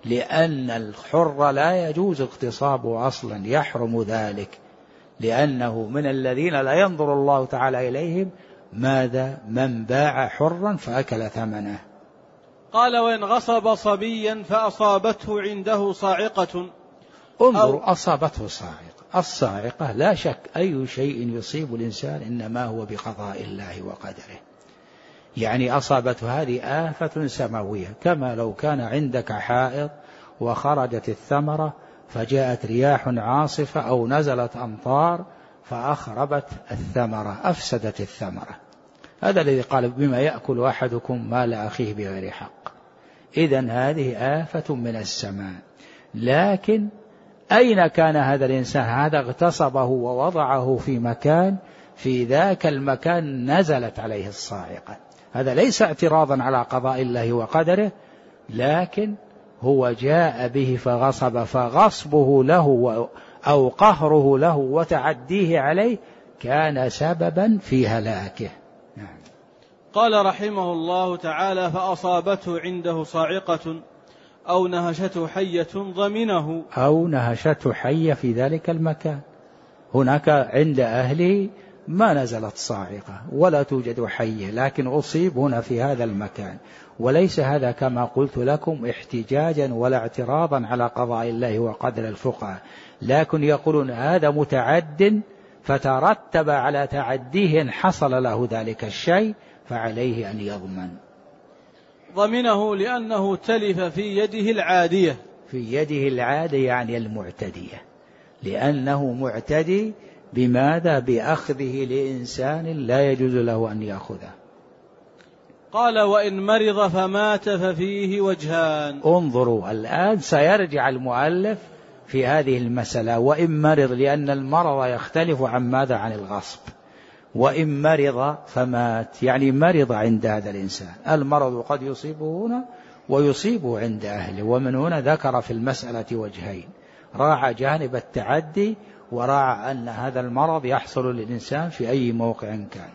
لأن الحر لا يجوز اغتصابه أصلا، يحرم ذلك، لأنه من الذين لا ينظر الله تعالى إليهم ماذا؟ من باع حرا فأكل ثمنه. قال وإن غصب صبيا فأصابته عنده صاعقة. انظروا، أصابته صاعقة. الصاعقة لا شك أي شيء يصيب الإنسان إنما هو بقضاء الله وقدره، يعني أصابته هذه آفة سماوية، كما لو كان عندك حائط وخرجت الثمرة فجاءت رياح عاصفة أو نزلت أمطار فأخربت الثمرة، أفسدت الثمرة. هذا الذي قال بما يأكل أحدكم مال أخيه بغير حق. إذن هذه آفة من السماء. لكن أين كان هذا الإنسان؟ هذا اغتصبه ووضعه في مكان، في ذاك المكان نزلت عليه الصاعقة. هذا ليس اعتراضا على قضاء الله وقدره، لكن هو جاء به فغصب، فغصبه له أو قهره له وتعديه عليه كان سببا في هلاكه. نعم. قال رحمه الله تعالى فأصابته عنده صاعقة أو نهشته حية ضمنه. أو نهشته حية في ذلك المكان، هناك عند أهله ما نزلت صاعقة ولا توجد حية، لكن أصيب هنا في هذا المكان. وليس هذا كما قلت لكم احتجاجا ولا اعتراضا على قضاء الله وقدر الفقهاء، لكن يقولون هذا متعد فترتب على تعديه إن حصل له ذلك الشيء فعليه أن يضمن. ضمنه لأنه تلف في يده العادية. في يده العادة يعني المعتدية، لأنه معتدي بماذا؟ بأخذه لإنسان لا يجوز له أن يأخذه. قال وإن مرض فمات ففيه وجهان. انظروا الآن سيرجع المؤلف في هذه المسألة. وإن مرض، لأن المرض يختلف عن ماذا؟ عن الغصب. وإن مرض فمات يعني مرض عند هذا الإنسان. المرض قد يصيبه هنا ويصيبه عند أهله، ومن هنا ذكر في المسألة وجهين، راعى جانب التعدي وراعى أن هذا المرض يحصل للإنسان في أي موقع كان.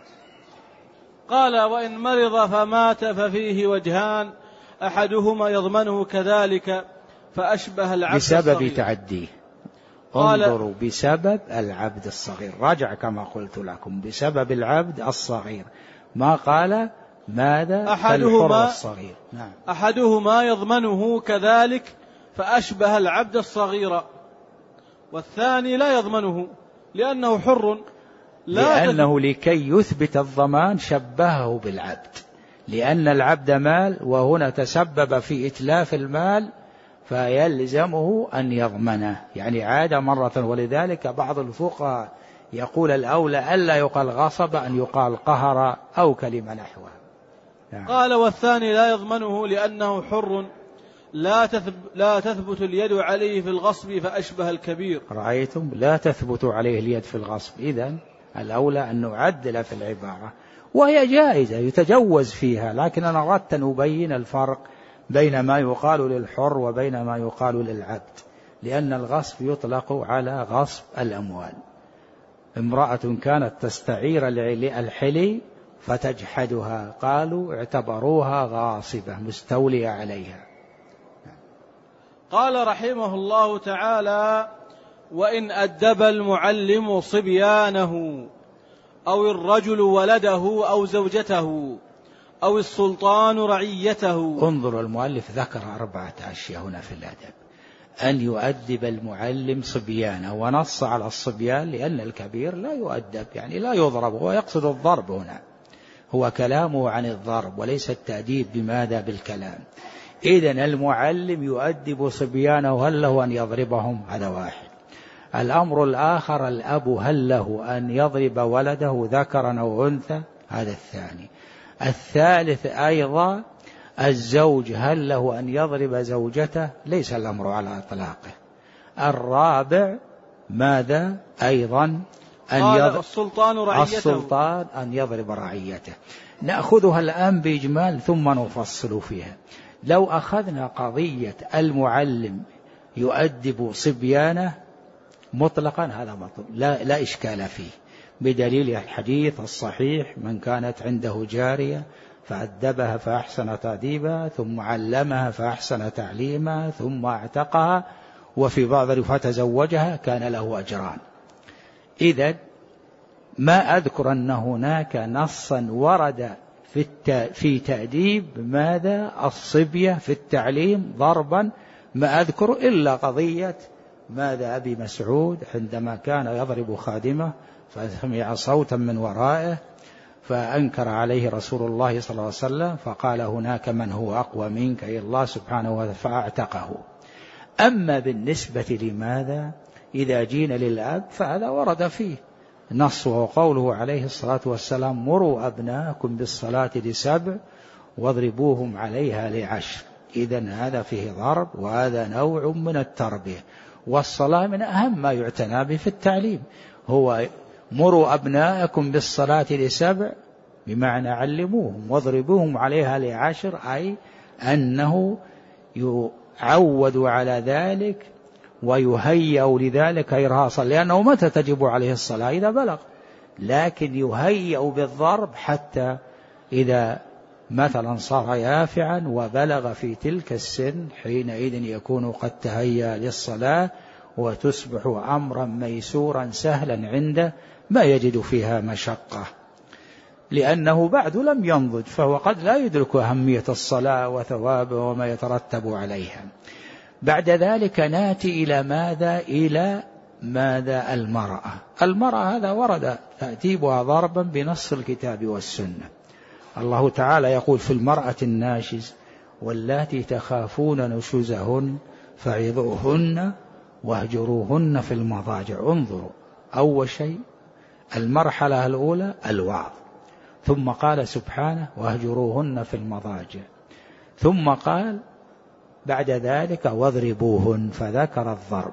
قال وإن مرض فمات ففيه وجهان أحدهما يضمنه كذلك فأشبه العبد بسبب الصغير. تعديه. انظروا، بسبب العبد الصغير، رجع كما قلت لكم بسبب العبد الصغير، ما قال ماذا؟ أحدهما الصغير. نعم. أحدهما يضمنه كذلك فأشبه العبد الصغير، والثاني لا يضمنه لأنه حر، لا لأنه لكي يثبت الضمان شبهه بالعبد، لأن العبد مال وهنا تسبب في إتلاف المال فيلزمه أن يضمنه، يعني عاد مرة. ولذلك بعض الفقهاء يقول الأولى ألا يقال غصب أن يقال قهر أو كلمة نحوها. يعني. قال والثاني لا يضمنه لأنه حر لا تثب لا تثبت اليد عليه في الغصب فأشبه الكبير. رأيتم؟ لا تثبت عليه اليد في الغصب. إذن الأولى أن نعدل في العبارة، وهي جائزة يتجوز فيها، لكن أنا أردت أن أبين الفرق بين ما يقال للحر وبين ما يقال للعبد، لأن الغصب يطلق على غصب الأموال. امرأة كانت تستعير الحلي فتجحدها، قالوا اعتبروها غاصبة مستولية عليها. قال رحمه الله تعالى وإن أدب المعلم صبيانه أو الرجل ولده أو زوجته أو السلطان رعيته. انظر، المؤلف ذكر أربعة أشياء هنا في الأدب: أن يؤدب المعلم صبيانه، ونص على الصبيان لأن الكبير لا يؤدب، يعني لا يضرب، هو يقصد الضرب هنا، هو كلامه عن الضرب وليس التأديب بماذا؟ بالكلام. إذن المعلم يؤدب صبيانه، هل له أن يضربهم؟ هذا واحد. الأمر الآخر الأب هل له أن يضرب ولده ذكرا أو أنثى؟ هذا الثاني. الثالث أيضا الزوج هل له أن يضرب زوجته؟ ليس الأمر على إطلاقه. الرابع ماذا أيضا؟ أن يضرب السلطان رعيته، السلطان أن يضرب رعيته. نأخذها الآن بإجمال ثم نفصل فيها. لو أخذنا قضية المعلم يؤدب صبيانه مطلقا، هذا مطلق لا, لا إشكال فيه. بدليل الحديث الصحيح: من كانت عنده جارية فأدبها فأحسن تأديبها ثم علمها فأحسن تعليمها ثم اعتقها وفي بعض الروايات تزوجها كان له أجران. إذن ما أذكر أن هناك نصا ورد في, الت... في تأديب ماذا الصبية في التعليم ضربا، ما أذكر إلا قضية ماذا أبي مسعود عندما كان يضرب خادمه فسمع صوتا من ورائه فأنكر عليه رسول الله صلى الله عليه وسلم فقال: هناك من هو أقوى منك أي الله سبحانه وتعالى، فأعتقه. أما بالنسبة لماذا إذا جينا للأب فهذا ورد فيه نص، وقوله عليه الصلاة والسلام: مروا أبناءكم بالصلاة لسبع واضربوهم عليها لعشر. إذن هذا فيه ضرب، وهذا نوع من التربية، والصلاة من أهم ما يعتنى به في التعليم. هو مروا أبناءكم بالصلاة لسبع بمعنى علموهم، واضربوهم عليها لعشر، أي أنه يعود على ذلك ويهيأ لذلك إرهاصا، لأنه متى تجب عليه الصلاة؟ إذا بلغ، لكن يهيأ بالضرب حتى إذا مثلا صار يافعا وبلغ في تلك السن حينئذ يكون قد تهيأ للصلاة وتصبح أمرا ميسورا سهلا عنده ما يجد فيها مشقة، لأنه بعد لم ينضج، فهو قد لا يدرك أهمية الصلاة وثوابه وما يترتب عليها. بعد ذلك ناتي إلى ماذا؟ إلى ماذا؟ المرأة. المرأة هذا ورد تأديبها ضربا بنص الكتاب والسنة. الله تعالى يقول في المرأة الناشز: واللاتي تخافون نشوزهن فعظوهن واهجروهن في المضاجع. انظروا، أول شيء المرحلة الأولى الوعظ، ثم قال سبحانه: واهجروهن في المضاجع، ثم قال بعد ذلك: واضربوهن، فذكر الضرب.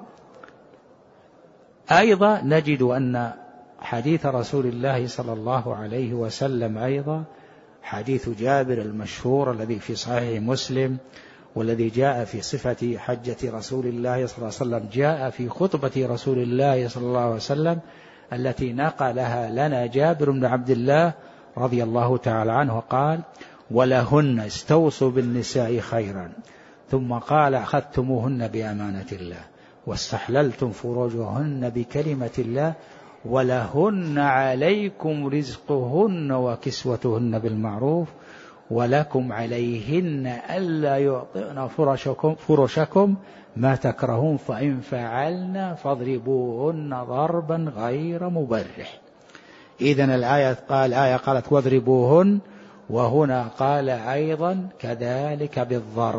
أيضا نجد أن حديث رسول الله صلى الله عليه وسلم أيضا حديث جابر المشهور الذي في صحيح مسلم والذي جاء في صفة حجة رسول الله صلى الله عليه وسلم، جاء في خطبة رسول الله صلى الله عليه وسلم التي نقلها لنا جابر بن عبد الله رضي الله تعالى عنه، قال: ولهن استوصوا بالنساء خيرا، ثم قال: أخذتموهن بأمانة الله واستحللتم فروجهن بكلمة الله، ولهن عليكم رزقهن وكسوتهن بالمعروف، ولكم عليهن ألا يعطئن فرشكم, فرشكم ما تكرهون، فإن فعلن فاضربوهن ضربا غير مبرح. إذن الآية قال آية قالت واضربوهن، وهنا قال أيضا كذلك بالضرب.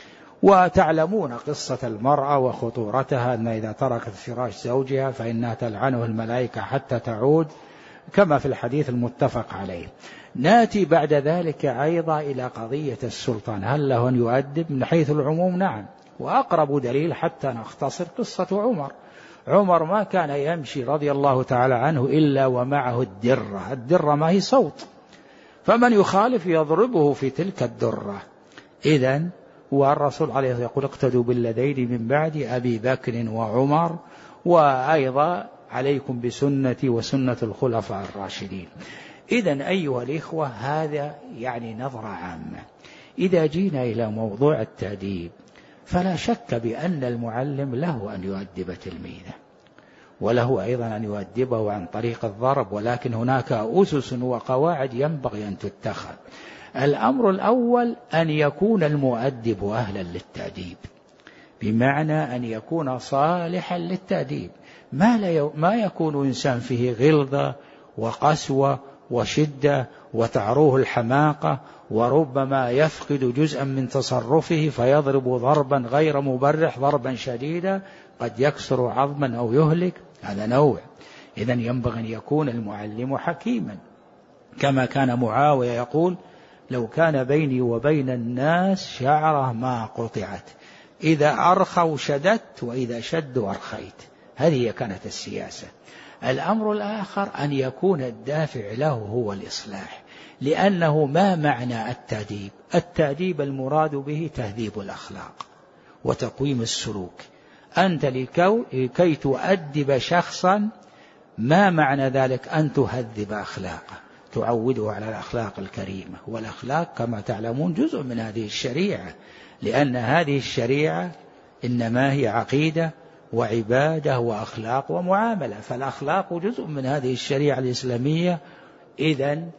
وتعلمون قصة المرأة وخطورتها، أن إذا تركت فراش زوجها فإنها تلعنه الملائكة حتى تعود، كما في الحديث المتفق عليه. ناتي بعد ذلك أيضا إلى قضية السلطان، هل له أن يؤدب؟ من حيث العموم نعم، وأقرب دليل حتى نختصر قصة عمر. عمر ما كان يمشي رضي الله تعالى عنه إلا ومعه الدرة. الدرة ما هي صوت، فمن يخالف يضربه في تلك الدرة. إذن والرسول عليه الصلاة والسلام يقول: اقتدوا بالذين من بعد أبي بكر وعمر، وأيضا عليكم بسنتي وسنة الخلفاء الراشدين. إذن أيها الإخوة، هذا يعني نظرة عامة. إذا جينا إلى موضوع التأديب فلا شك بأن المعلم له أن يؤدب تلميذه، وله أيضا أن يؤدبه عن طريق الضرب، ولكن هناك أسس وقواعد ينبغي أن تتخذ. الأمر الأول أن يكون المؤدب أهلا للتأديب، بمعنى أن يكون صالحا للتأديب، ما, لا ما يكون إنسان فيه غلظة وقسوة وشدة وتعروه الحماقة، وربما يفقد جزءا من تصرفه فيضرب ضربا غير مبرح، ضربا شديدا قد يكسر عظما أو يهلك، هذا نوع. إذن ينبغي أن يكون المعلم حكيما، كما كان معاوية يقول: لو كان بيني وبين الناس شعرة ما قطعت، إذا أرخوا شددت وإذا شدوا أرخيت. هذه كانت السياسة. الأمر الآخر أن يكون الدافع له هو الإصلاح، لأنه ما معنى التأديب؟ التأديب المراد به تهذيب الأخلاق وتقويم السلوك. أنت لكي تؤدب شخصا ما معنى ذلك؟ أن تهذب أخلاقه، تعوده على الأخلاق الكريمة. والأخلاق كما تعلمون جزء من هذه الشريعة، لأن هذه الشريعة إنما هي عقيدة وعبادة وأخلاق ومعاملة، فالأخلاق جزء من هذه الشريعة الإسلامية. إذن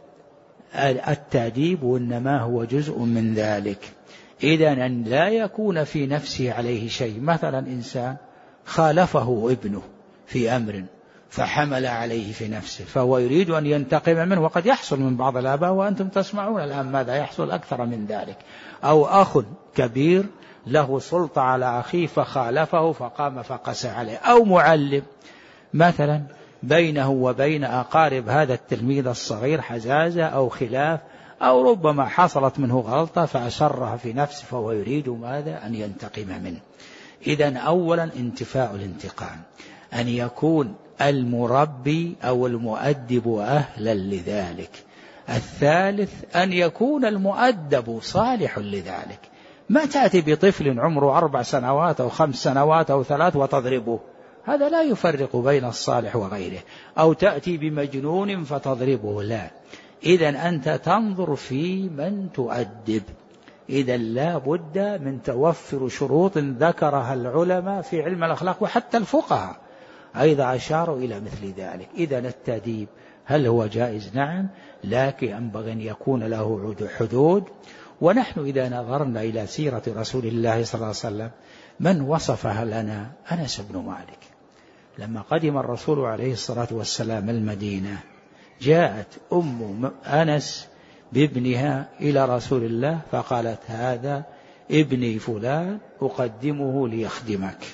التأديب إنما هو جزء من ذلك. إذن أن لا يكون في نفسه عليه شيء، مثلا إنسان خالفه ابنه في أمر فحمل عليه في نفسه فهو يريد أن ينتقم منه، وقد يحصل من بعض الآباء وأنتم تسمعون الآن ماذا يحصل أكثر من ذلك. أو أخ كبير له سلطة على أخيه فخالفه فقام فقسى عليه، أو معلم مثلا بينه وبين أقارب هذا التلميذ الصغير حزازة أو خلاف، أو ربما حصلت منه غلطة فأسرها في نفسه فهو يريد ماذا؟ أن ينتقم منه. إذن أولا انتفاء الانتقام، أن يكون المربي أو المؤدب أهلا لذلك. الثالث أن يكون المؤدب صالح لذلك. ما تأتي بطفل عمره أربع سنوات أو خمس سنوات أو ثلاث وتضربه، هذا لا يفرق بين الصالح وغيره. أو تأتي بمجنون فتضربه، لا. إذن أنت تنظر في من تؤدب. إذن لا بد من توفر شروط ذكرها العلماء في علم الأخلاق، وحتى الفقهاء أيضا أشاروا إلى مثل ذلك. إذن التأديب هل هو جائز؟ نعم، لكن ينبغي أن يكون له حدود. ونحن إذا نظرنا إلى سيرة رسول الله صلى الله عليه وسلم من وصفها لنا؟ أنس بن مالك. لما قدم الرسول عليه الصلاة والسلام المدينة جاءت أم أنس بابنها إلى رسول الله فقالت هذا ابني فلان أقدمه ليخدمك.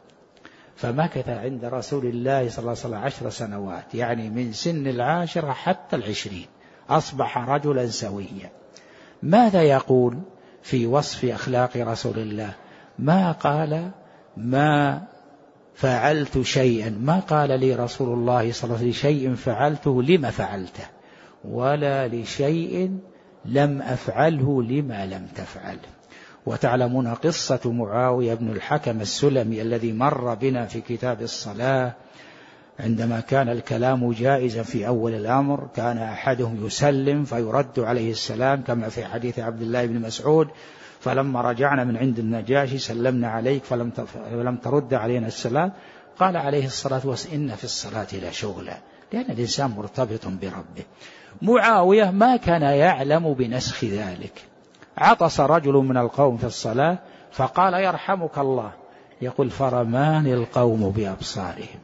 فمكث عند رسول الله صلى الله عليه وسلم عشر سنوات، يعني من سن العاشرة حتى العشرين، أصبح رجلا سويا. ماذا يقول في وصف أخلاق رسول الله؟ ما قال ما فعلت شيئا، ما قال لي رسول الله صلى الله عليه وسلم شيء فعلته لما فعلته، ولا لشيء لم أفعله لما لم تفعل. وتعلمون قصة معاوية بن الحكم السلمي الذي مر بنا في كتاب الصلاة، عندما كان الكلام جائزا في أول الأمر كان أحدهم يسلم فيرد عليه السلام كما في حديث عبد الله بن مسعود، فلما رجعنا من عند النجاشي سلمنا عليك فلم فلم ترد علينا السلام، قال عليه الصلاة والسلام إن في الصلاة لا شغلا، لأن الإنسان مرتبط بربه. معاوية ما كان يعلم بنسخ ذلك. عطس رجل من القوم في الصلاة فقال يرحمك الله، يقول فرماني القوم بأبصارهم،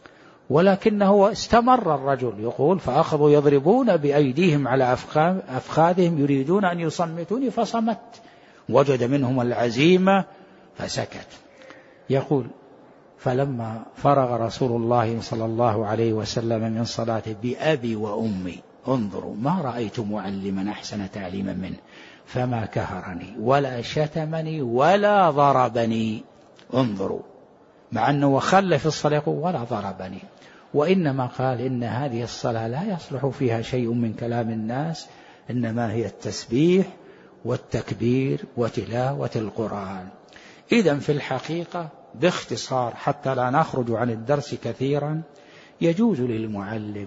ولكنه استمر الرجل يقول فأخذوا يضربون بأيديهم على أفخاذهم يريدون أن يصمتوني فصمت، وجد منهم العزيمة فسكت. يقول فلما فرغ رسول الله صلى الله عليه وسلم من صلاته بأبي وأمي انظروا ما رأيت معلما أحسن تعليما منه، فما كهرني ولا شتمني ولا ضربني. انظروا، مع أنه خل في الصلاة يقول ولا ضربني، وإنما قال إن هذه الصلاة لا يصلح فيها شيء من كلام الناس، إنما هي التسبيح والتكبير وتلاوة القرآن. إذن في الحقيقة باختصار حتى لا نخرج عن الدرس كثيرا، يجوز للمعلم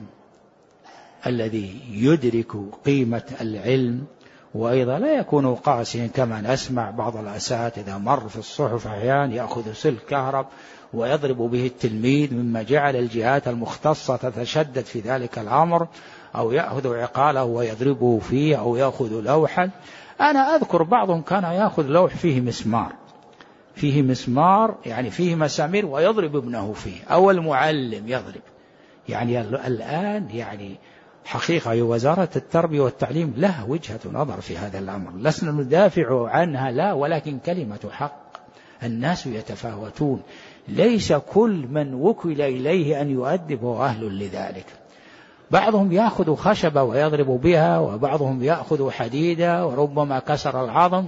الذي يدرك قيمة العلم وأيضا لا يكون قاسيا كما نسمع بعض الأساتذة مر في الصحف أحيانا يأخذ سلك كهرب ويضرب به التلميذ، مما جعل الجهات المختصة تتشدد في ذلك الأمر، أو يأخذ عقاله ويضربه فيه، أو يأخذ لوحا. أنا أذكر بعضهم كان يأخذ لوح فيه مسمار فيه مسمار يعني فيه مسامير ويضرب ابنه فيه، أو المعلم يضرب. يعني الآن يعني حقيقة وزارة التربية والتعليم لها وجهة نظر في هذا الأمر، لسنا ندافع عنها لا، ولكن كلمة حق. الناس يتفاوتون، ليس كل من وكل إليه أن يؤدب هو أهل لذلك. بعضهم يأخذ خشبة ويضرب بها، وبعضهم يأخذ حديدة وربما كسر العظم.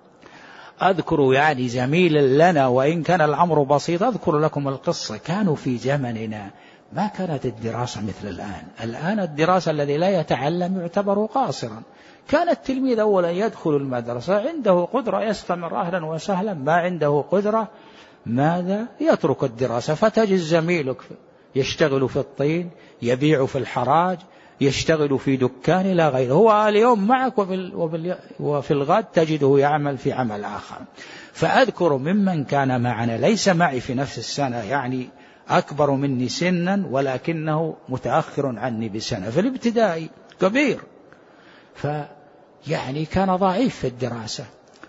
أذكر يعني زميل لنا وإن كان الأمر بسيط، أذكر لكم القصة. كانوا في زمننا ما كانت الدراسة مثل الآن. الآن الدراسة الذي لا يتعلم يعتبر قاصرا. كان التلميذ أولا يدخل المدرسة عنده قدرة يستمر أهلا وسهلا، ما عنده قدرة ماذا يترك الدراسة. فتجد زميلك يشتغل في الطين، يبيع في الحراج، يشتغل في دكان لا غيره. هو اليوم معك وفي الغد تجده يعمل في عمل آخر. فأذكر ممن كان معنا ليس معي في نفس السنة، يعني أكبر مني سنا ولكنه متأخر عني بسنة في الابتدائي كبير، فيعني كان ضعيف في الدراسة.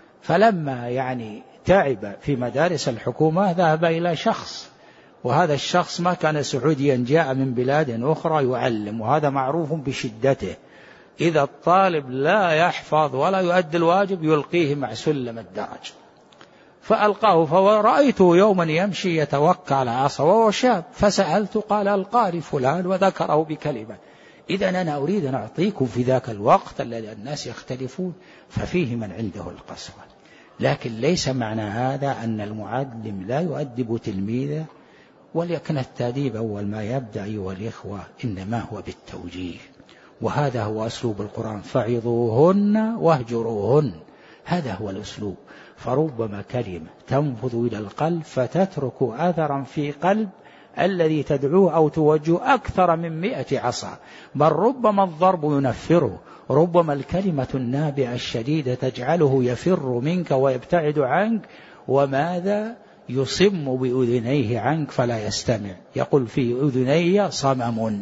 فلما يعني تعب في مدارس الحكومة ذهب إلى شخص، وهذا الشخص ما كان سعوديا، جاء من بلاد أخرى يعلم، وهذا معروف بشدته. إذا الطالب لا يحفظ ولا يؤدي الواجب يلقيه مع سلم الدرج. فألقاه، فرأيته يوما يمشي يتوكى على عصا وهو شاب، فسألت قال القاري فلان وذكره بكلمة. إذا أنا أريد أن أعطيكم في ذاك الوقت الذي الناس يختلفون ففيه من عنده القسوة، لكن ليس معنى هذا أن المعلم لا يؤدب تلميذه. ولكن التأديب أول ما يبدأ أيها الإخوة إنما هو بالتوجيه، وهذا هو أسلوب القرآن، فعظوهن واهجروهن، هذا هو الأسلوب. فربما كلمة تنفذ إلى القلب فتترك أثرا في قلب الذي تدعوه أو توجه أكثر من مئة عصا، بل ربما الضرب ينفره، ربما الكلمة النابعة الشديدة تجعله يفر منك ويبتعد عنك، وماذا يصم بأذنيه عنك فلا يستمع، يقول في أذني صمم.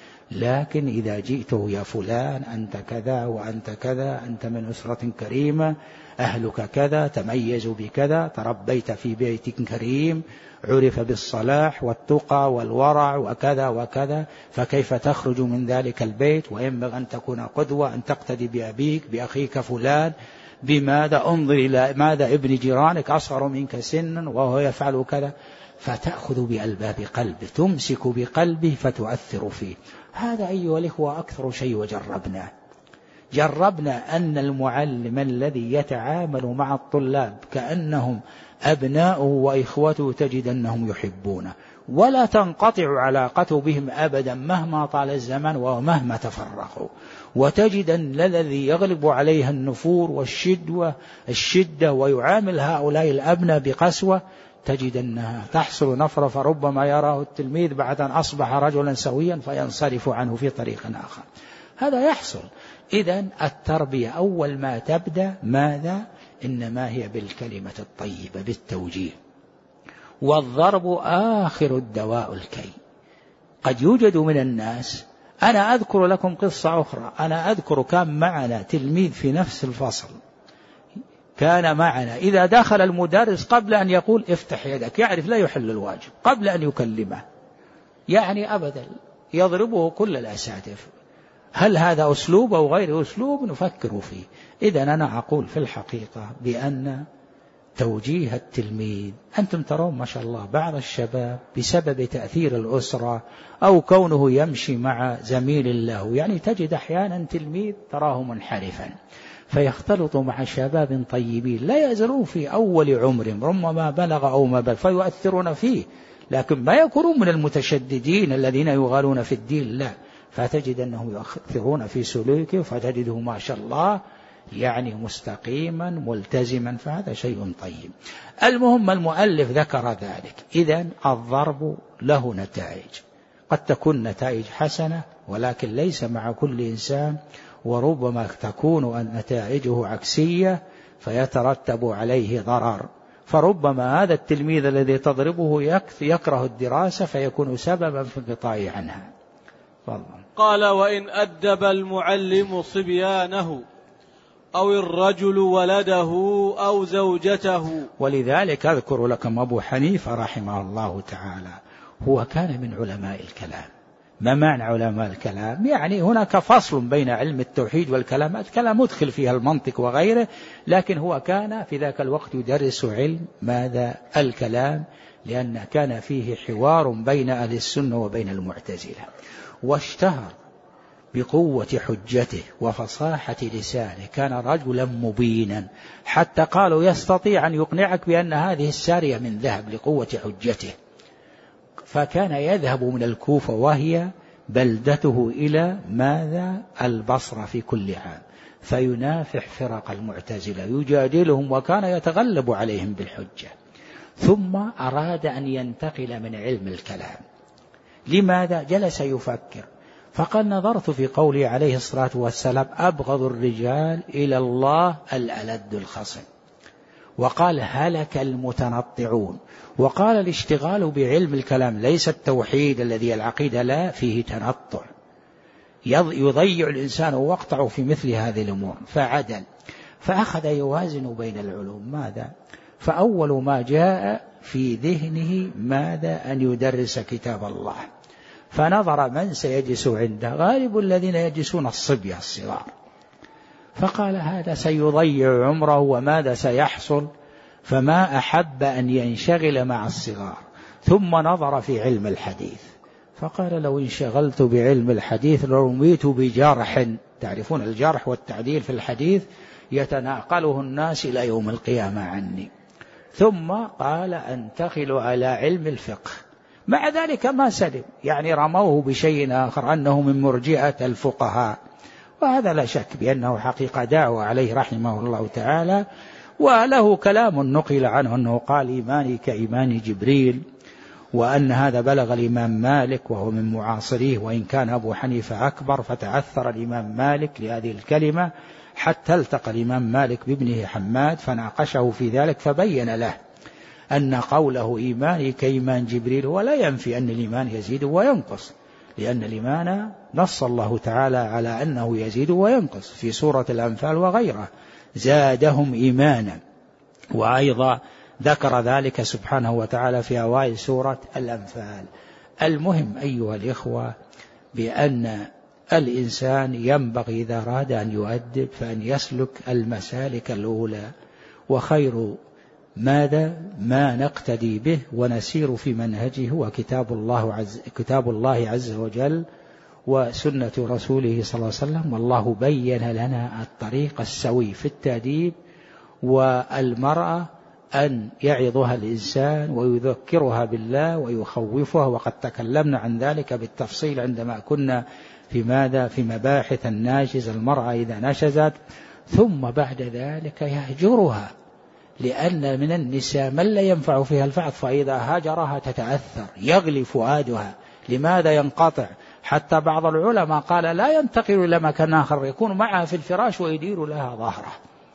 لكن إذا جئته يا فلان أنت كذا وأنت كذا، أنت من أسرة كريمة، أهلك كذا، تميزوا بكذا، تربيت في بيت كريم، عرف بالصلاح والتقى والورع وكذا وكذا، فكيف تخرج من ذلك البيت؟ وينبغي أن تكون قدوة، أن تقتدي بأبيك بأخيك فلان، بماذا؟ انظر إلى ماذا ابن جيرانك أصغر منك سنا وهو يفعل كذا. فتأخذ بألباب قلبه، تمسك بقلبه فتؤثر فيه. هذا أيها الإخوة أكثر شيء وجربناه. جربنا أن المعلم الذي يتعامل مع الطلاب كأنهم أبناؤه وإخوته تجد أنهم يحبونه، ولا تنقطع علاقته بهم أبدا مهما طال الزمان ومهما تفرقوا. وتجد أن الذي يغلب عليها النفور والشدة الشدة ويعامل هؤلاء الأبناء بقسوة، تجد أنها تحصل نفرة، فربما يراه التلميذ بعد أن أصبح رجلا سويا فينصرف عنه في طريق آخر. هذا يحصل. إذن التربية أول ما تبدأ ماذا؟ إنما هي بالكلمة الطيبة، بالتوجيه. والضرب آخر الدواء الكي. قد يوجد من الناس، أنا أذكر لكم قصة أخرى. أنا أذكر كان معنا تلميذ في نفس الفصل، كان معنا إذا دخل المدرس قبل أن يقول افتح يدك يعرف لا يحل الواجب قبل أن يكلمه، يعني أبدا يضربه كل الأساتذة. هل هذا أسلوب أو غير أسلوب؟ نفكر فيه. إذا أنا أقول في الحقيقة بأن توجيه التلميذ، أنتم ترون ما شاء الله بعض الشباب بسبب تأثير الأسرة أو كونه يمشي مع زميل له، يعني تجد أحيانا تلميذ تراه منحرفا فيختلط مع شباب طيبين لا يزالون في أول عمرهم، ربما بلغ أو ما بلغ، فيؤثرون فيه، لكن ما يكونون من المتشددين الذين يغالون في الدين، لا، فتجد أنهم يؤثرون في سلوكه، فتجده ما شاء الله يعني مستقيما ملتزما، فهذا شيء طيب. المهم المؤلف ذكر ذلك. إذن الضرب له نتائج، قد تكون نتائج حسنة ولكن ليس مع كل إنسان، وربما تكون نتائجه عكسية فيترتب عليه ضرر. فربما هذا التلميذ الذي تضربه يكره الدراسة فيكون سببا في انقطاعه عنها. فالله. قال وإن أدب المعلم صبيانه أو الرجل ولده أو زوجته. ولذلك أذكر لكم أبو حنيفة رحمه الله تعالى هو كان من علماء الكلام. ما معنى علماء الكلام؟ يعني هناك فصل بين علم التوحيد والكلام، الكلام مدخل فيها المنطق وغيره، لكن هو كان في ذاك الوقت يدرس علم ماذا؟ الكلام، لأن كان فيه حوار بين أهل السنة وبين المعتزلة، واشتهر بقوة حجته وفصاحة لسانه، كان رجلا مبينا حتى قالوا يستطيع أن يقنعك بأن هذه السارية من ذهب لقوة حجته. فكان يذهب من الكوفة وهي بلدته إلى ماذا؟ البصرة في كل عام، فينافح فرق المعتزلة يجادلهم، وكان يتغلب عليهم بالحجة. ثم أراد أن ينتقل من علم الكلام لماذا؟ جلس يفكر، فقال نظرت في قوله عليه الصلاة والسلام أبغض الرجال إلى الله الألد الخصم، وقال هلك المتنطعون، وقال الاشتغال بعلم الكلام ليس التوحيد الذي العقيدة لا فيه تنطع، يضيع الإنسان وقته في مثل هذه الأمور. فعدل، فأخذ يوازن بين العلوم. ماذا؟ فأول ما جاء في ذهنه ماذا؟ أن يدرس كتاب الله، فنظر من سيجلس عنده، غالب الذين يجلسون الصبية الصغار، فقال هذا سيضيع عمره وماذا سيحصل، فما أحب أن ينشغل مع الصغار. ثم نظر في علم الحديث، فقال لو انشغلت بعلم الحديث لرميت بجرح، تعرفون الجرح والتعديل في الحديث يتناقله الناس إلى يوم القيامة عني. ثم قال أنتقل على علم الفقه، مع ذلك ما سلم، يعني رموه بشيء آخر أنه من مرجئة الفقهاء، وهذا لا شك بأنه حقيقة دعوة عليه رحمه الله تعالى. وله كلام نقل عنه أنه قال إيماني كإيمان جبريل، وأن هذا بلغ الإمام مالك وهو من معاصريه، وإن كان أبو حنيفة أكبر، فتعثر الإمام مالك لهذه الكلمة حتى التقى الإمام مالك بابنه حماد فناقشه في ذلك، فبين له أن قوله إيماني كإيمان جبريل ولا ينفي أن الإيمان يزيد وينقص، لأن الإيمان نص الله تعالى على أنه يزيد وينقص في سورة الأنفال وغيره، زادهم إيمانا، وأيضا ذكر ذلك سبحانه وتعالى في أوائل سورة الأنفال. المهم أيها الإخوة بأن الإنسان ينبغي إذا أراد أن يؤدب فأن يسلك المسالك الأولى، وخير ماذا ما نقتدي به ونسير في منهجه هو كتاب الله عز, كتاب الله عز وجل وسنة رسوله صلى الله عليه وسلم. والله بين لنا الطريق السوي في التأديب، والمرأة أن يعظها الإنسان ويذكرها بالله ويخوفها، وقد تكلمنا عن ذلك بالتفصيل عندما كنا في ماذا في مباحث الناشز، المرأة إذا نشزت، ثم بعد ذلك يهجرها، لأن من النساء من لا ينفع فيها الفعل، فإذا هاجرها تتأثر يغلي فؤادها. لماذا ينقطع؟ حتى بعض العلماء قال لا ينتقل إلى مكان آخر، يكون معها في الفراش ويدير لها ظهره.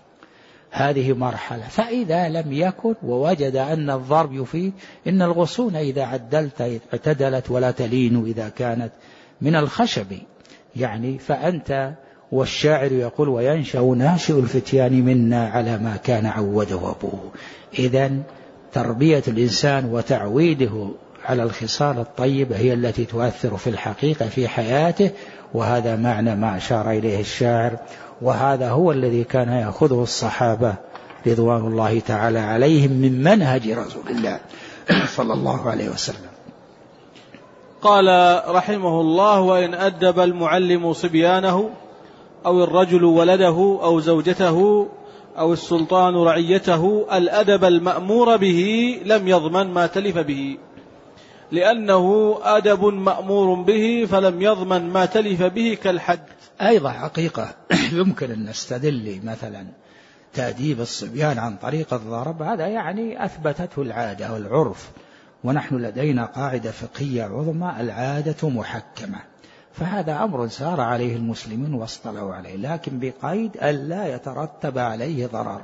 هذه مرحلة. فإذا لم يكن ووجد أن الضرب يفيد، إن الغصون إذا عدلت اعتدلت ولا تلين إذا كانت من الخشب، يعني فأنت والشاعر يقول وينشأ ناشئ الفتيان منا على ما كان عوده أبوه. إذن تربية الإنسان وتعويده على الخصال الطيبة هي التي تؤثر في الحقيقة في حياته، وهذا معنى ما أشار إليه الشاعر، وهذا هو الذي كان يأخذه الصحابة رضوان الله تعالى عليهم من منهج رسول الله صلى الله عليه وسلم. قال رحمه الله: وإن أدب المعلم صبيانه أو الرجل ولده أو زوجته أو السلطان رعيته الأدب المأمور به لم يضمن ما تلف به، لأنه أدب مأمور به فلم يضمن ما تلف به كالحد. أيضا حقيقة يمكن أن نستدل مثلا تأديب الصبيان عن طريق الضرب، هذا يعني أثبتته العادة والعرف، ونحن لدينا قاعدة فقهية عظمى: العادة محكمة، فهذا أمر سار عليه المسلمين واصطلوا عليه، لكن بقيد ألا يترتب عليه ضرر.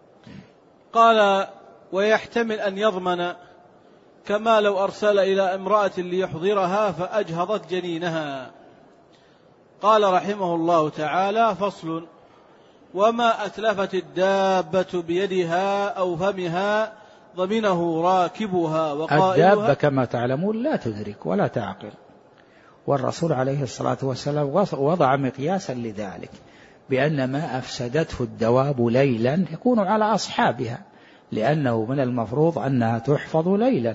قال: ويحتمل أن يضمن، كما لو أرسل إلى امرأة ليحضرها فأجهضت جنينها. قال رحمه الله تعالى: فصل: وما أتلفت الدابة بيدها أو فمها ضمنه راكبها وقائلها. الدابة كما تعلمون لا تدرك ولا تعقل، والرسول عليه الصلاة والسلام وضع مقياسا لذلك، بأن ما أفسدته الدواب ليلا يكون على أصحابها، لأنه من المفروض أنها تحفظ ليلا،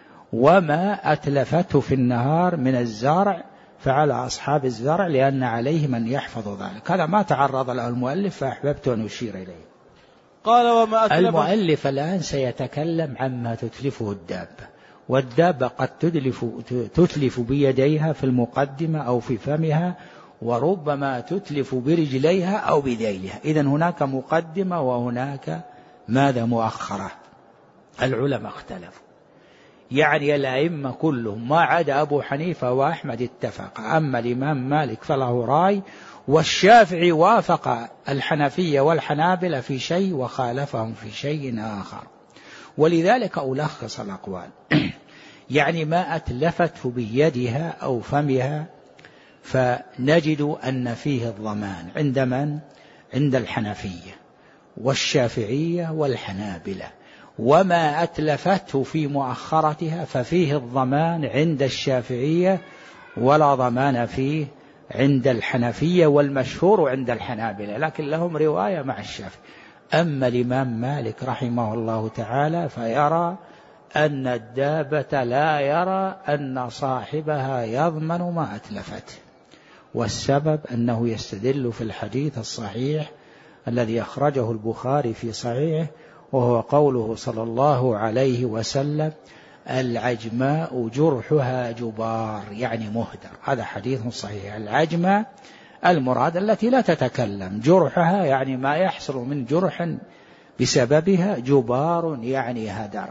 وما أتلفته في النهار من الزرع فعلى أصحاب الزرع، لأن عليهم أن يحفظوا ذلك. هذا ما تعرض له المؤلف فأحببت أن أشير إليه. قال: وما أتلف. المؤلف الآن سيتكلم عما تتلفه الدابة، والدابة قد تتلف, تتلف بيديها في المقدمة أو في فمها، وربما تتلف برجليها أو بذيلها. إذن هناك مقدمة وهناك ماذا مؤخرة. العلماء اختلفوا يعني الأئمة كلهم ما عدا أبو حنيفة وأحمد اتفق، أما الإمام مالك فله رأي، والشافعي وافق الحنفية والحنابلة في شيء وخالفهم في شيء آخر. ولذلك ألخص الأقوال يعني ما أتلفته بيدها أو فمها فنجد أن فيه الضمان عند من؟ عند الحنفية والشافعية والحنابلة، وما أتلفته في مؤخرتها ففيه الضمان عند الشافعية ولا ضمان فيه عند الحنفية، والمشهور عند الحنابلة، لكن لهم رواية مع الشافعي. أما الإمام مالك رحمه الله تعالى فيرى أن الدابة لا يرى أن صاحبها يضمن ما أتلفته، والسبب أنه يستدل في الحديث الصحيح الذي أخرجه البخاري في صحيحه، وهو قوله صلى الله عليه وسلم: العجماء جرحها جبار، يعني مهدر. هذا حديث صحيح. العجماء المراد التي لا تتكلم، جرحها يعني ما يحصل من جرح بسببها، جبار يعني هدر.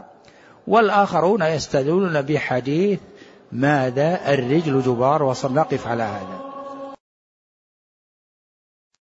والآخرون يستدلون بحديث ماذا؟ الرجل جبار. وصل نقف على هذا.